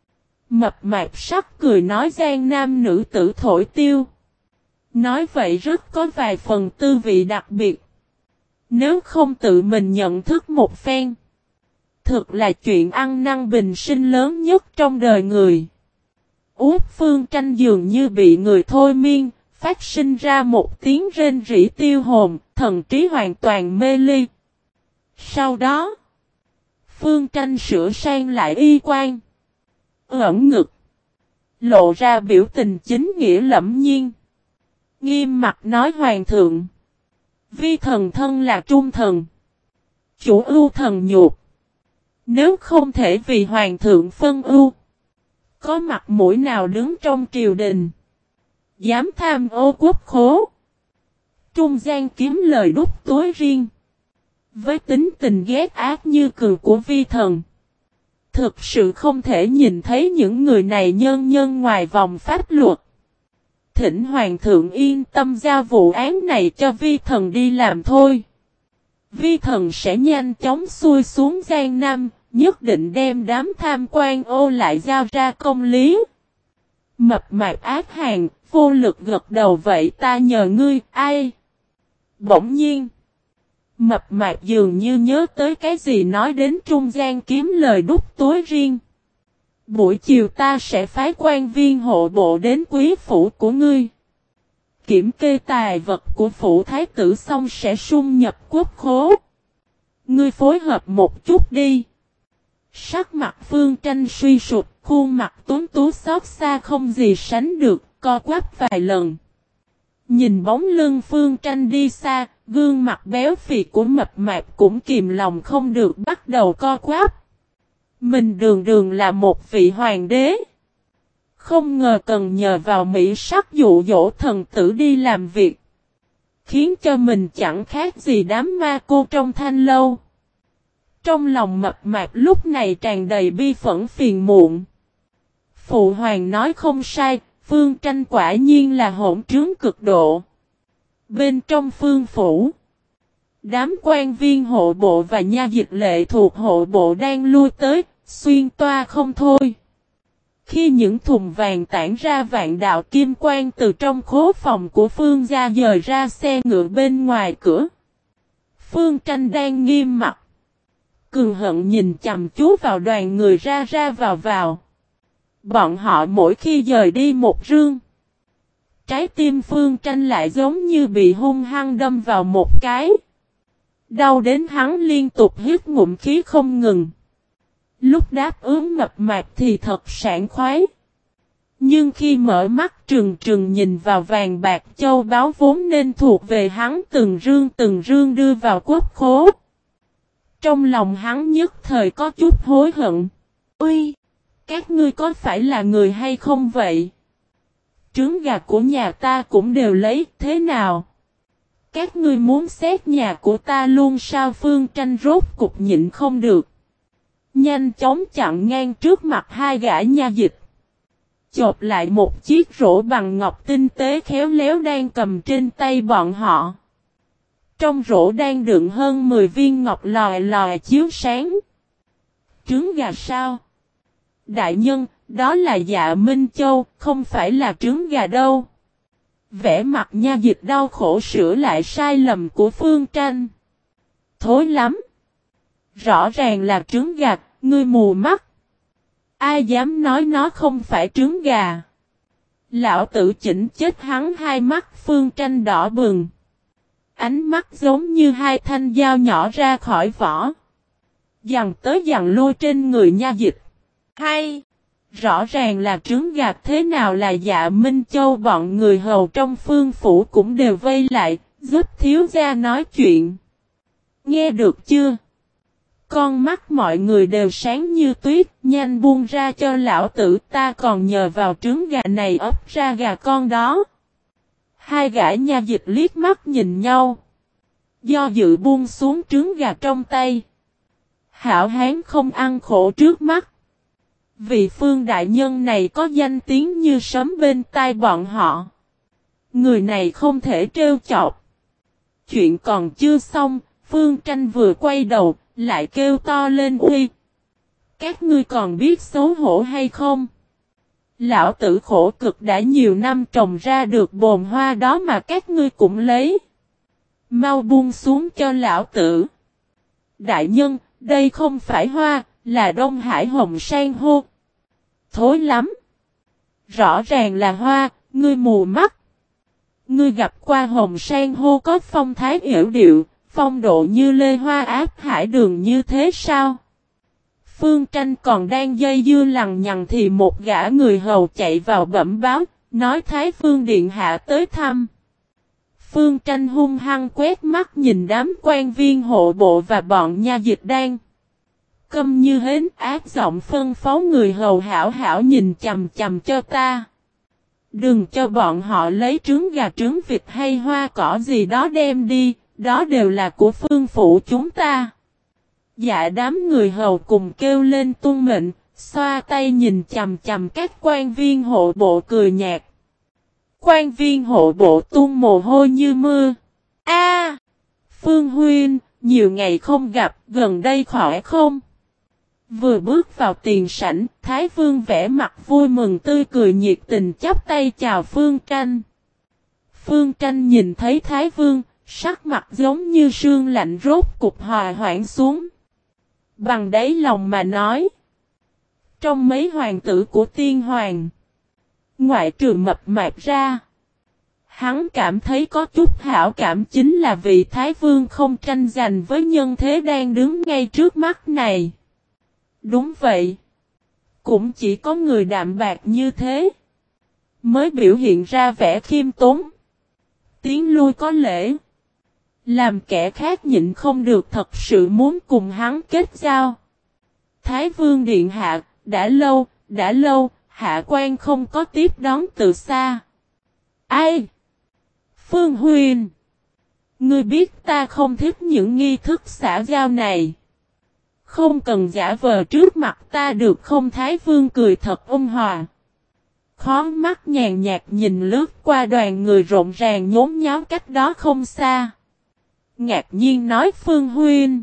Mập mạp sắc cười nói Giang Nam nữ tử thổi tiêu. Nói vậy rất có vài phần tư vị đặc biệt. Nếu không tự mình nhận thức một phen. Thực là chuyện ăn năn bình sinh lớn nhất trong đời người. Út Phương Tranh dường như bị người thôi miên, phát sinh ra một tiếng rên rỉ tiêu hồn, thần trí hoàn toàn mê ly. Sau đó, Phương Tranh sửa sang lại y quan. Ẩn ngực. Lộ ra biểu tình chính nghĩa lẫm nhiên. Nghiêm mặt nói hoàng thượng. Vi thần thân là trung thần. Chủ ưu thần nhục. Nếu không thể vì hoàng thượng phân ưu. Có mặt mũi nào đứng trong triều đình. Dám tham ô quốc khố. Trung gian kiếm lời đúc tối riêng. Với tính tình ghét ác như cừu của vi thần. Thực sự không thể nhìn thấy những người này nhân nhân ngoài vòng pháp luật. Thỉnh hoàng thượng yên tâm giao vụ án này cho vi thần đi làm thôi. Vi thần sẽ nhanh chóng xuôi xuống Giang Nam, nhất định đem đám tham quan ô lại giao ra công lý. Mập mạp ác hàng, vô lực gật đầu vậy ta nhờ ngươi, ai? Bỗng nhiên. Mập mạp dường như nhớ tới cái gì nói đến trung gian kiếm lời đúc tối riêng. Buổi chiều ta sẽ phái quan viên hộ bộ đến quý phủ của ngươi. Kiểm kê tài vật của phủ thái tử xong sẽ sung nhập quốc khố. Ngươi phối hợp một chút đi. Sắc mặt Phương Tranh suy sụp, khuôn mặt tuấn tú xót xa không gì sánh được, co quắp vài lần. Nhìn bóng lưng Phương Tranh đi xa, gương mặt béo phì của mập mạp cũng kìm lòng không được bắt đầu co quắp. Mình đường đường là một vị hoàng đế. Không ngờ cần nhờ vào mỹ sắc dụ dỗ thần tử đi làm việc. Khiến cho mình chẳng khác gì đám ma cô trong thanh lâu. Trong lòng mập mạp lúc này tràn đầy bi phẫn phiền muộn. Phụ hoàng nói không sai, Phương Tranh quả nhiên là hỗn trướng cực độ. Bên trong phương phủ, đám quan viên hộ bộ và nha dịch lệ thuộc hộ bộ đang lui tới, xuyên toa không thôi. Khi những thùng vàng tản ra vạn đạo kim quang từ trong khố phòng của Phương gia dời ra xe ngựa bên ngoài cửa. Phương Tranh đang nghiêm mặt. Cường hận nhìn chằm chú vào đoàn người ra ra vào vào. Bọn họ mỗi khi dời đi một rương. Trái tim Phương Tranh lại giống như bị hung hăng đâm vào một cái. Đau đến hắn liên tục hít ngụm khí không ngừng. Lúc đáp ứng mập mạp thì thật sảng khoái. Nhưng khi mở mắt trừng trừng nhìn vào vàng bạc châu báu vốn nên thuộc về hắn từng rương đưa vào quốc khố. Trong lòng hắn nhất thời có chút hối hận. Uy! Các ngươi có phải là người hay không vậy? Trứng gà của nhà ta cũng đều lấy, thế nào? Các ngươi muốn xét nhà của ta luôn sao? Phương Tranh rốt cục nhịn không được. Nhanh chóng chặn ngang trước mặt hai gã nha dịch. Chộp lại một chiếc rổ bằng ngọc tinh tế khéo léo đang cầm trên tay bọn họ. Trong rổ đang đựng hơn 10 viên ngọc lòi lòi chiếu sáng. Trứng gà sao? Đại nhân, đó là Dạ Minh Châu, không phải là trứng gà đâu. Vẻ mặt nha dịch đau khổ sửa lại sai lầm của Phương Tranh. Thối lắm. Rõ ràng là trứng gà, ngươi mù mắt. Ai dám nói nó không phải trứng gà. Lão tử chỉnh chết hắn. Hai mắt Phương Tranh đỏ bừng. Ánh mắt giống như hai thanh dao nhỏ ra khỏi vỏ. Giằng tới giằng lôi trên người nha dịch. Hay! Rõ ràng là trứng gà, thế nào là Dạ Minh Châu? Bọn người hầu trong Phương phủ cũng đều vây lại, giúp thiếu gia nói chuyện. Nghe được chưa? Con mắt mọi người đều sáng như tuyết, nhanh buông ra cho lão tử, ta còn nhờ vào trứng gà này ấp ra gà con đó. Hai gã nha dịch liếc mắt nhìn nhau. Do dự buông xuống trứng gà trong tay. Hảo hán không ăn khổ trước mắt. Vị Phương đại nhân này có danh tiếng như sấm bên tai bọn họ. Người này không thể trêu chọc. Chuyện còn chưa xong, Phương Tranh vừa quay đầu, lại kêu to lên: uy! Các ngươi còn biết xấu hổ hay không? Lão tử khổ cực đã nhiều năm trồng ra được bồn hoa đó mà các ngươi cũng lấy. Mau buông xuống cho lão tử. Đại nhân, đây không phải hoa, là Đông Hải hồng san hô. Thối lắm. Rõ ràng là hoa, ngươi mù mắt. Ngươi gặp qua hồng san hô có phong thái yểu điệu, phong độ như lê hoa áp hải đường như thế sao? Phương Tranh còn đang dây dưa lằng nhằng thì một gã người hầu chạy vào bẩm báo, nói Thái Phương điện hạ tới thăm. Phương Tranh hung hăng quét mắt nhìn đám quan viên hộ bộ và bọn nha dịch đang câm như hến, ác giọng phân phó người hầu hảo hảo nhìn chằm chằm cho ta. Đừng cho bọn họ lấy trứng gà trứng vịt hay hoa cỏ gì đó đem đi, đó đều là của Phương phủ chúng ta. Dạ đám người hầu cùng kêu lên tuân mệnh, xoa tay nhìn chằm chằm các quan viên hộ bộ cười nhạt. Quan viên hộ bộ tuôn mồ hôi như mưa. A, Phương huynh, nhiều ngày không gặp, gần đây khỏe không? Vừa bước vào tiền sảnh, Thái Vương vẻ mặt vui mừng tươi cười nhiệt tình chắp tay chào Phương Tranh. Phương Tranh nhìn thấy Thái Vương, sắc mặt giống như sương lạnh rốt cục hòa hoãn xuống. Bằng đáy lòng mà nói. Trong mấy hoàng tử của tiên hoàng, ngoại trừ mập mạp ra, hắn cảm thấy có chút hảo cảm chính là vì Thái Vương không tranh giành với nhân thế đang đứng ngay trước mắt này. Đúng vậy. Cũng chỉ có người đạm bạc như thế mới biểu hiện ra vẻ khiêm tốn, tiến lui có lễ, làm kẻ khác nhịn không được thật sự muốn cùng hắn kết giao. Thái Vương điện hạ, đã lâu, hạ quan không có tiếp đón từ xa. Ai? Phương huynh, ngươi biết ta không thích những nghi thức xã giao này. Không cần giả vờ trước mặt ta được không? Thái Vương cười thật ôn hòa. Khó mắt nhàn nhạt nhìn lướt qua đoàn người rộn ràng nhốn nháo cách đó không xa. Ngạc nhiên nói: Phương huynh,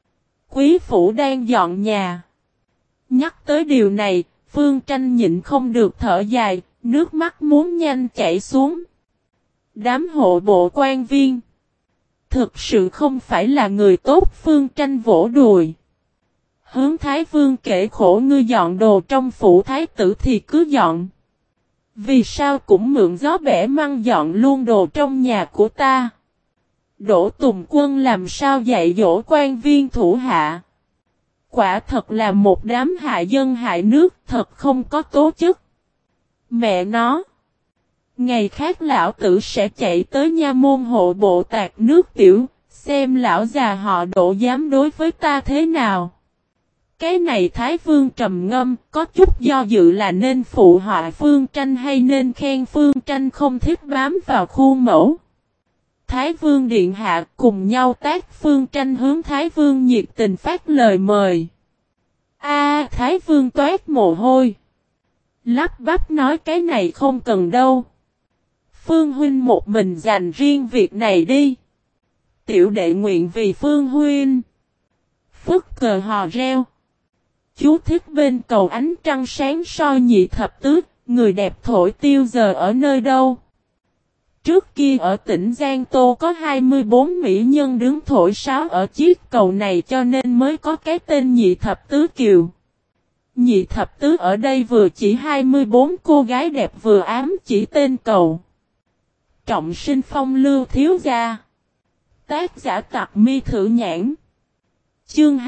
quý phủ đang dọn nhà. Nhắc tới điều này, Phương Tranh nhịn không được thở dài, nước mắt muốn nhanh chảy xuống. Đám hộ bộ quan viên thực sự không phải là người tốt. Phương Tranh vỗ đùi. Hướng Thái Vương kể khổ: ngươi dọn đồ trong phủ thái tử thì cứ dọn. Vì sao cũng mượn gió bẻ măng dọn luôn đồ trong nhà của ta? Đỗ Tùng Quân làm sao dạy dỗ quan viên thủ hạ? Quả thật là một đám hại dân hại nước, thật không có tố chất. Mẹ nó! Ngày khác lão tử sẽ chạy tới nha môn hộ bộ tạt nước tiểu, Xem lão già họ Đỗ dám đối với ta thế nào. Cái này Thái Vương trầm ngâm, có chút do dự là nên phụ họa Phương Tranh hay nên khen Phương Tranh không thích bám vào khuôn mẫu. Thái Vương điện hạ cùng nhau tác Phương Tranh hướng Thái Vương nhiệt tình phát lời mời. Thái Vương toát mồ hôi. Lắp bắp nói cái này không cần đâu. Phương huynh một mình dành riêng việc này đi. Tiểu đệ nguyện vì Phương huynh. Phất cờ hò reo. Chú thích bên cầu ánh trăng sáng soi nhị thập tứ, người đẹp thổi tiêu giờ ở nơi đâu? Trước kia ở tỉnh Giang Tô có 24 mỹ nhân đứng thổi sáo ở chiếc cầu này cho nên mới có cái tên nhị thập tứ kiều. Nhị thập tứ ở đây vừa chỉ 24 cô gái đẹp vừa ám chỉ tên cầu. Trọng sinh phong lưu thiếu gia. Tác giả Tặc Mi Thử Nhãn. Chương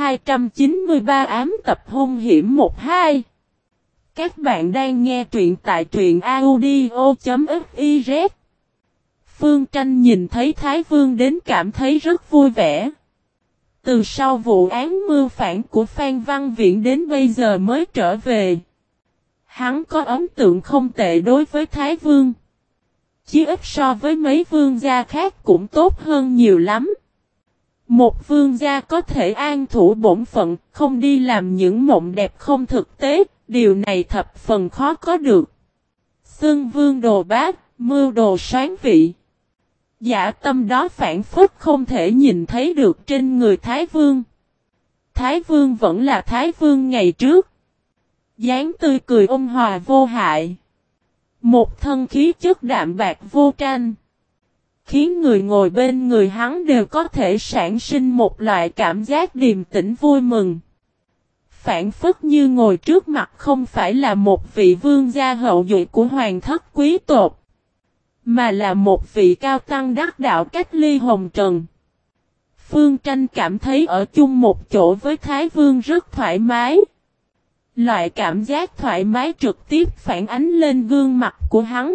293 ám tập hung hiểm 1-2. Các bạn đang nghe truyện tại truyện audio.fiz. Phương Tranh nhìn thấy Thái Vương đến cảm thấy rất vui vẻ. Từ sau vụ án mưu phản của Phan Văn Viễn đến bây giờ mới trở về. Hắn có ấn tượng không tệ đối với Thái Vương. Chí ít so với mấy vương gia khác cũng tốt hơn nhiều lắm. Một vương gia có thể an thủ bổn phận, không đi làm những mộng đẹp không thực tế, điều này thập phần khó có được. Xưng vương đồ bát, mưu đồ soán vị. Dạ tâm đó phản phất không thể nhìn thấy được trên người Thái Vương. Thái Vương vẫn là Thái Vương ngày trước. Dáng tươi cười ôn hòa vô hại. Một thân khí chất đạm bạc vô tranh. Khiến người ngồi bên người hắn đều có thể sản sinh một loại cảm giác điềm tĩnh vui mừng. Phản phất như ngồi trước mặt không phải là một vị vương gia hậu duệ của hoàng thất quý tộc, mà là một vị cao tăng đắc đạo cách ly hồng trần. Phương Tranh cảm thấy ở chung một chỗ với Thái Vương rất thoải mái. Loại cảm giác thoải mái trực tiếp phản ánh lên gương mặt của hắn.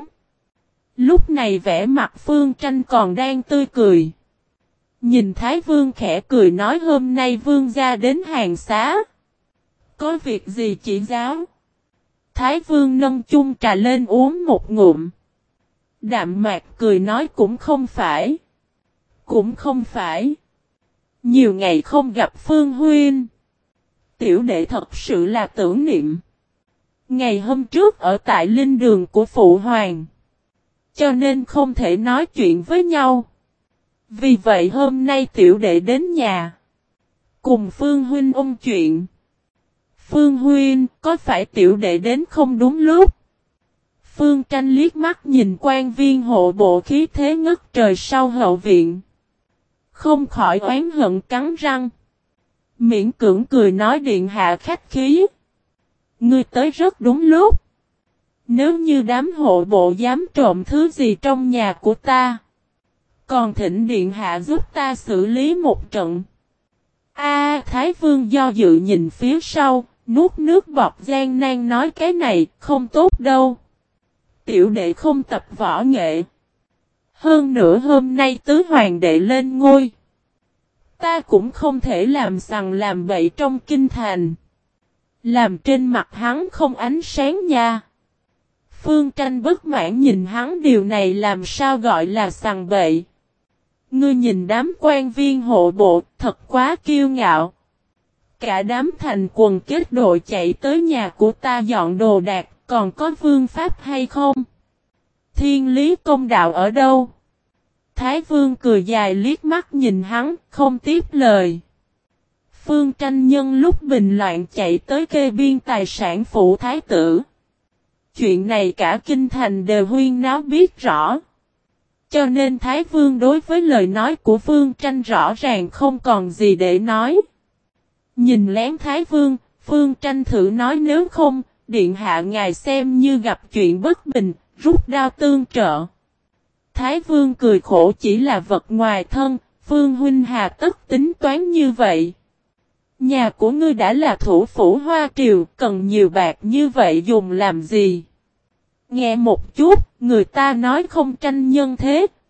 Lúc này vẻ mặt Phương Tranh còn đang tươi cười. Nhìn Thái Vương khẽ cười nói hôm nay vương gia đến hàng xá. Có việc gì chỉ giáo? Thái Vương nâng chung trà lên uống một ngụm. Đạm mạc cười nói cũng không phải. Cũng không phải. Nhiều ngày không gặp Phương huynh. Tiểu đệ thật sự là tưởng niệm. Ngày hôm trước ở tại linh đường của Phụ Hoàng. Cho nên không thể nói chuyện với nhau. Vì vậy hôm nay tiểu đệ đến nhà. Cùng Phương huynh ôn chuyện. Phương huynh, có phải tiểu đệ đến không đúng lúc? Phương Tranh liếc mắt nhìn quan viên hộ bộ khí thế ngất trời sau hậu viện. Không khỏi oán hận cắn răng. Miễn cưỡng cười nói điện hạ khách khí. Ngươi tới rất đúng lúc. Nếu như đám hộ bộ dám trộm thứ gì trong nhà của ta, còn thỉnh điện hạ giúp ta xử lý một trận. Thái Vương do dự nhìn phía sau, nuốt nước bọt gian nan nói cái này không tốt đâu. Tiểu đệ không tập võ nghệ. Hơn nữa hôm nay tứ hoàng đệ lên ngôi. Ta cũng không thể làm sằng làm bậy trong kinh thành. Làm trên mặt hắn không ánh sáng nha. Phương Tranh bất mãn nhìn hắn điều này làm sao gọi là sằng bậy. Ngươi nhìn đám quan viên hộ bộ thật quá kiêu ngạo. Cả đám thành quần kết đội chạy tới nhà của ta dọn đồ đạc, còn có vương pháp hay không? Thiên lý công đạo ở đâu? Thái Vương cười dài liếc mắt nhìn hắn, không tiếp lời. Phương Tranh nhân lúc bình loạn chạy tới kê biên tài sản phụ thái tử. Chuyện này cả kinh thành đều huyên náo biết rõ. Cho nên Thái Vương đối với lời nói của Phương Tranh rõ ràng không còn gì để nói. Nhìn lén Thái Vương, Phương Tranh thử nói nếu không, điện hạ ngài xem như gặp chuyện bất bình, rút đao tương trợ. Thái Vương cười khổ chỉ là vật ngoài thân, Phương huynh hà tất tính toán như vậy. Nhà của ngươi đã là thủ phủ Hoa Triều, cần nhiều bạc như vậy dùng làm gì? Nghe một chút, người ta nói không tranh nhân thế,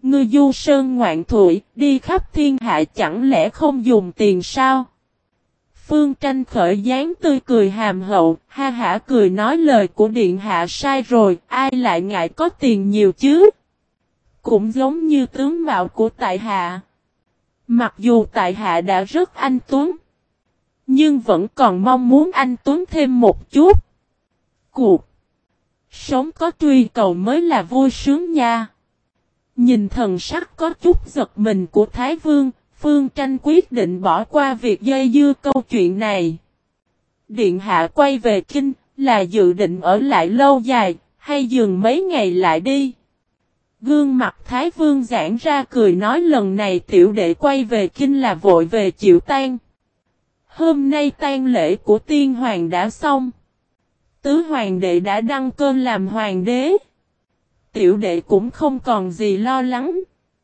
Ngươi du sơn ngoạn thủy, đi khắp thiên hạ chẳng lẽ không dùng tiền sao? Phương Tranh khởi dáng tươi cười hàm hậu, ha hả cười nói lời của điện hạ sai rồi, ai lại ngại có tiền nhiều chứ? Cũng giống như tướng mạo của tại hạ. Mặc dù tại hạ đã rất anh tuấn, nhưng vẫn còn mong muốn anh tuấn thêm một chút. Cuộc sống có truy cầu mới là vui sướng nha. Nhìn thần sắc có chút giật mình của Thái Vương, Phương Tranh quyết định bỏ qua việc dây dưa câu chuyện này. Điện hạ quay về kinh, là dự định ở lại lâu dài, hay dừng mấy ngày lại đi? Gương mặt Thái Vương giãn ra cười nói lần này tiểu đệ quay về kinh là vội về chịu tang. Hôm nay tang lễ của tiên hoàng đã xong. Tứ hoàng đệ đã đăng cơ làm hoàng đế. Tiểu đệ cũng không còn gì lo lắng.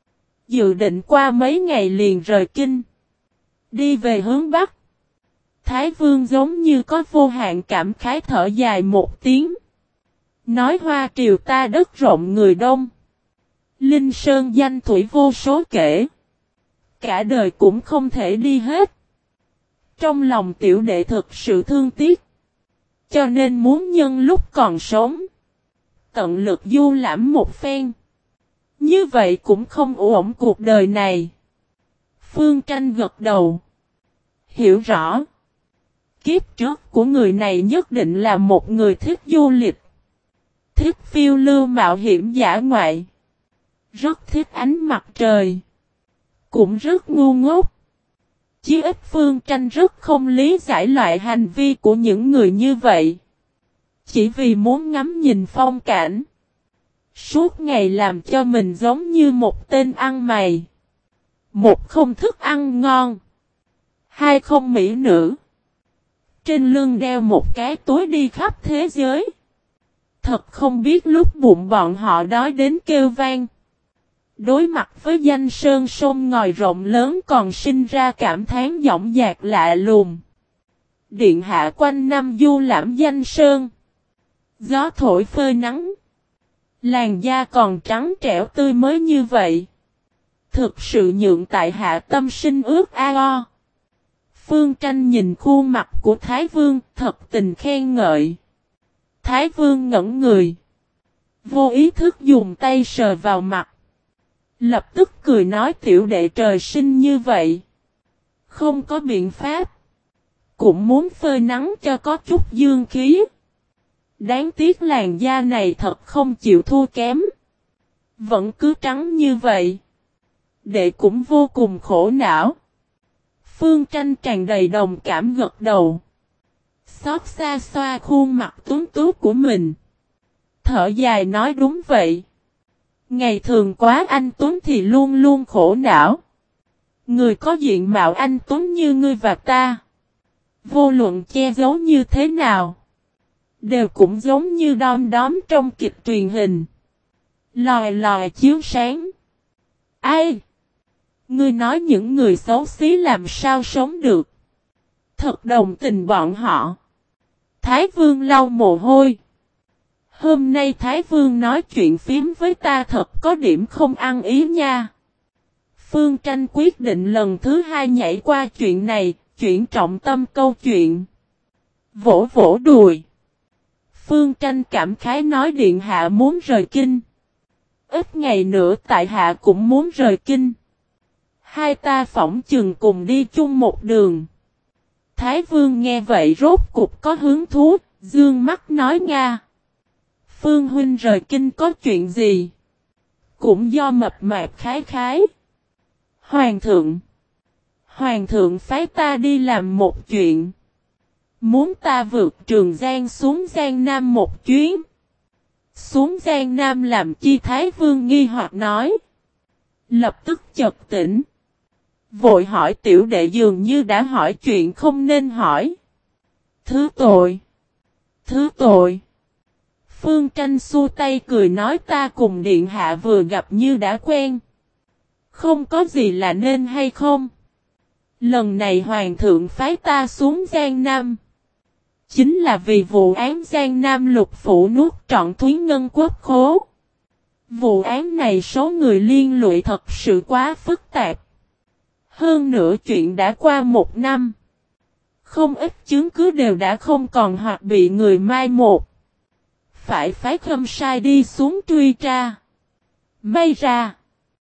Dự định qua mấy ngày liền rời kinh. Đi về hướng Bắc. Thái Vương giống như có vô hạn cảm khái thở dài một tiếng. Nói Hoa triều ta đất rộng người đông. Linh sơn danh thủy vô số kể. Cả đời cũng không thể đi hết. Trong lòng tiểu đệ thực sự thương tiếc. Cho nên muốn nhân lúc còn sống. Tận lực du lãm một phen. Như vậy cũng không ổn cuộc đời này. Phương Tranh gật đầu. Hiểu rõ. Kiếp trước của người này nhất định là một người thích du lịch. Thích phiêu lưu mạo hiểm dã ngoại. Rất thích ánh mặt trời. Cũng rất ngu ngốc. Chí ít Phương Tranh rất không lý giải loại hành vi của những người như vậy. Chỉ vì muốn ngắm nhìn phong cảnh. Suốt ngày làm cho mình giống như một tên ăn mày. Một không thức ăn ngon. Hai không mỹ nữ. Trên lưng đeo một cái túi đi khắp thế giới. Thật không biết lúc bụng bọn họ đói đến kêu vang. Đối mặt với danh sơn sông ngòi rộng lớn còn sinh ra cảm thán dõng dạc lạ lùng. Điện hạ quanh năm du lãm danh sơn. Gió thổi phơi nắng. Làn da còn trắng trẻo tươi mới như vậy. Thực sự nhượng tại hạ tâm sinh ước ao. Phương Tranh nhìn khuôn mặt của Thái Vương thật tình khen ngợi. Thái Vương ngẩn người. Vô ý thức dùng tay sờ vào mặt. Lập tức cười nói tiểu đệ trời sinh như vậy. Không có biện pháp. Cũng muốn phơi nắng cho có chút dương khí. Đáng tiếc làn da này thật không chịu thua kém. Vẫn cứ trắng như vậy. Đệ cũng vô cùng khổ não. Phương Tranh tràn đầy đồng cảm gật đầu. Xót xa xoa khuôn mặt tuấn tú của mình. Thở dài nói đúng vậy. Ngày thường quá anh tuấn thì luôn luôn khổ não. Người có diện mạo anh tuấn như ngươi và ta. Vô luận che giấu như thế nào. Đều cũng giống như đom đóm trong kịch truyền hình. Lòi lòi chiếu sáng. Ai? Ngươi nói những người xấu xí làm sao sống được. Thật đồng tình bọn họ. Thái Vương lau mồ hôi. Hôm nay Thái Vương nói chuyện phím với ta thật có điểm không ăn ý nha. Phương Tranh quyết định lần thứ hai nhảy qua chuyện này, chuyển trọng tâm câu chuyện. Vỗ vỗ đùi. Phương Tranh cảm khái nói điện hạ muốn rời kinh. Ít ngày nữa tại hạ cũng muốn rời kinh. Hai ta phỏng chừng cùng đi chung một đường. Thái Vương nghe vậy rốt cục có hứng thú, dương mắt nói Nga. Phương huynh rời kinh có chuyện gì? Cũng do mập mạp khái khái. Hoàng thượng phái ta đi làm một chuyện. Muốn ta vượt Trường Giang xuống Giang Nam một chuyến. Xuống Giang Nam làm chi? Thái Vương nghi hoặc nói. Lập tức chợt tỉnh. Vội hỏi tiểu đệ dường như đã hỏi chuyện không nên hỏi. Thứ tội. Phương Tranh xua tay cười nói ta cùng điện hạ vừa gặp như đã quen. Không có gì là nên hay không. Lần này hoàng thượng phái ta xuống Giang Nam. Chính là vì vụ án Giang Nam lục phủ nuốt trọn Thúy Ngân Quốc khố. Vụ án này số người liên lụy thật sự quá phức tạp. Hơn nữa chuyện đã qua 1 năm. Không ít chứng cứ đều đã không còn hoặc bị người mai một. Phải phái Khâm Sai đi xuống truy tra. May ra.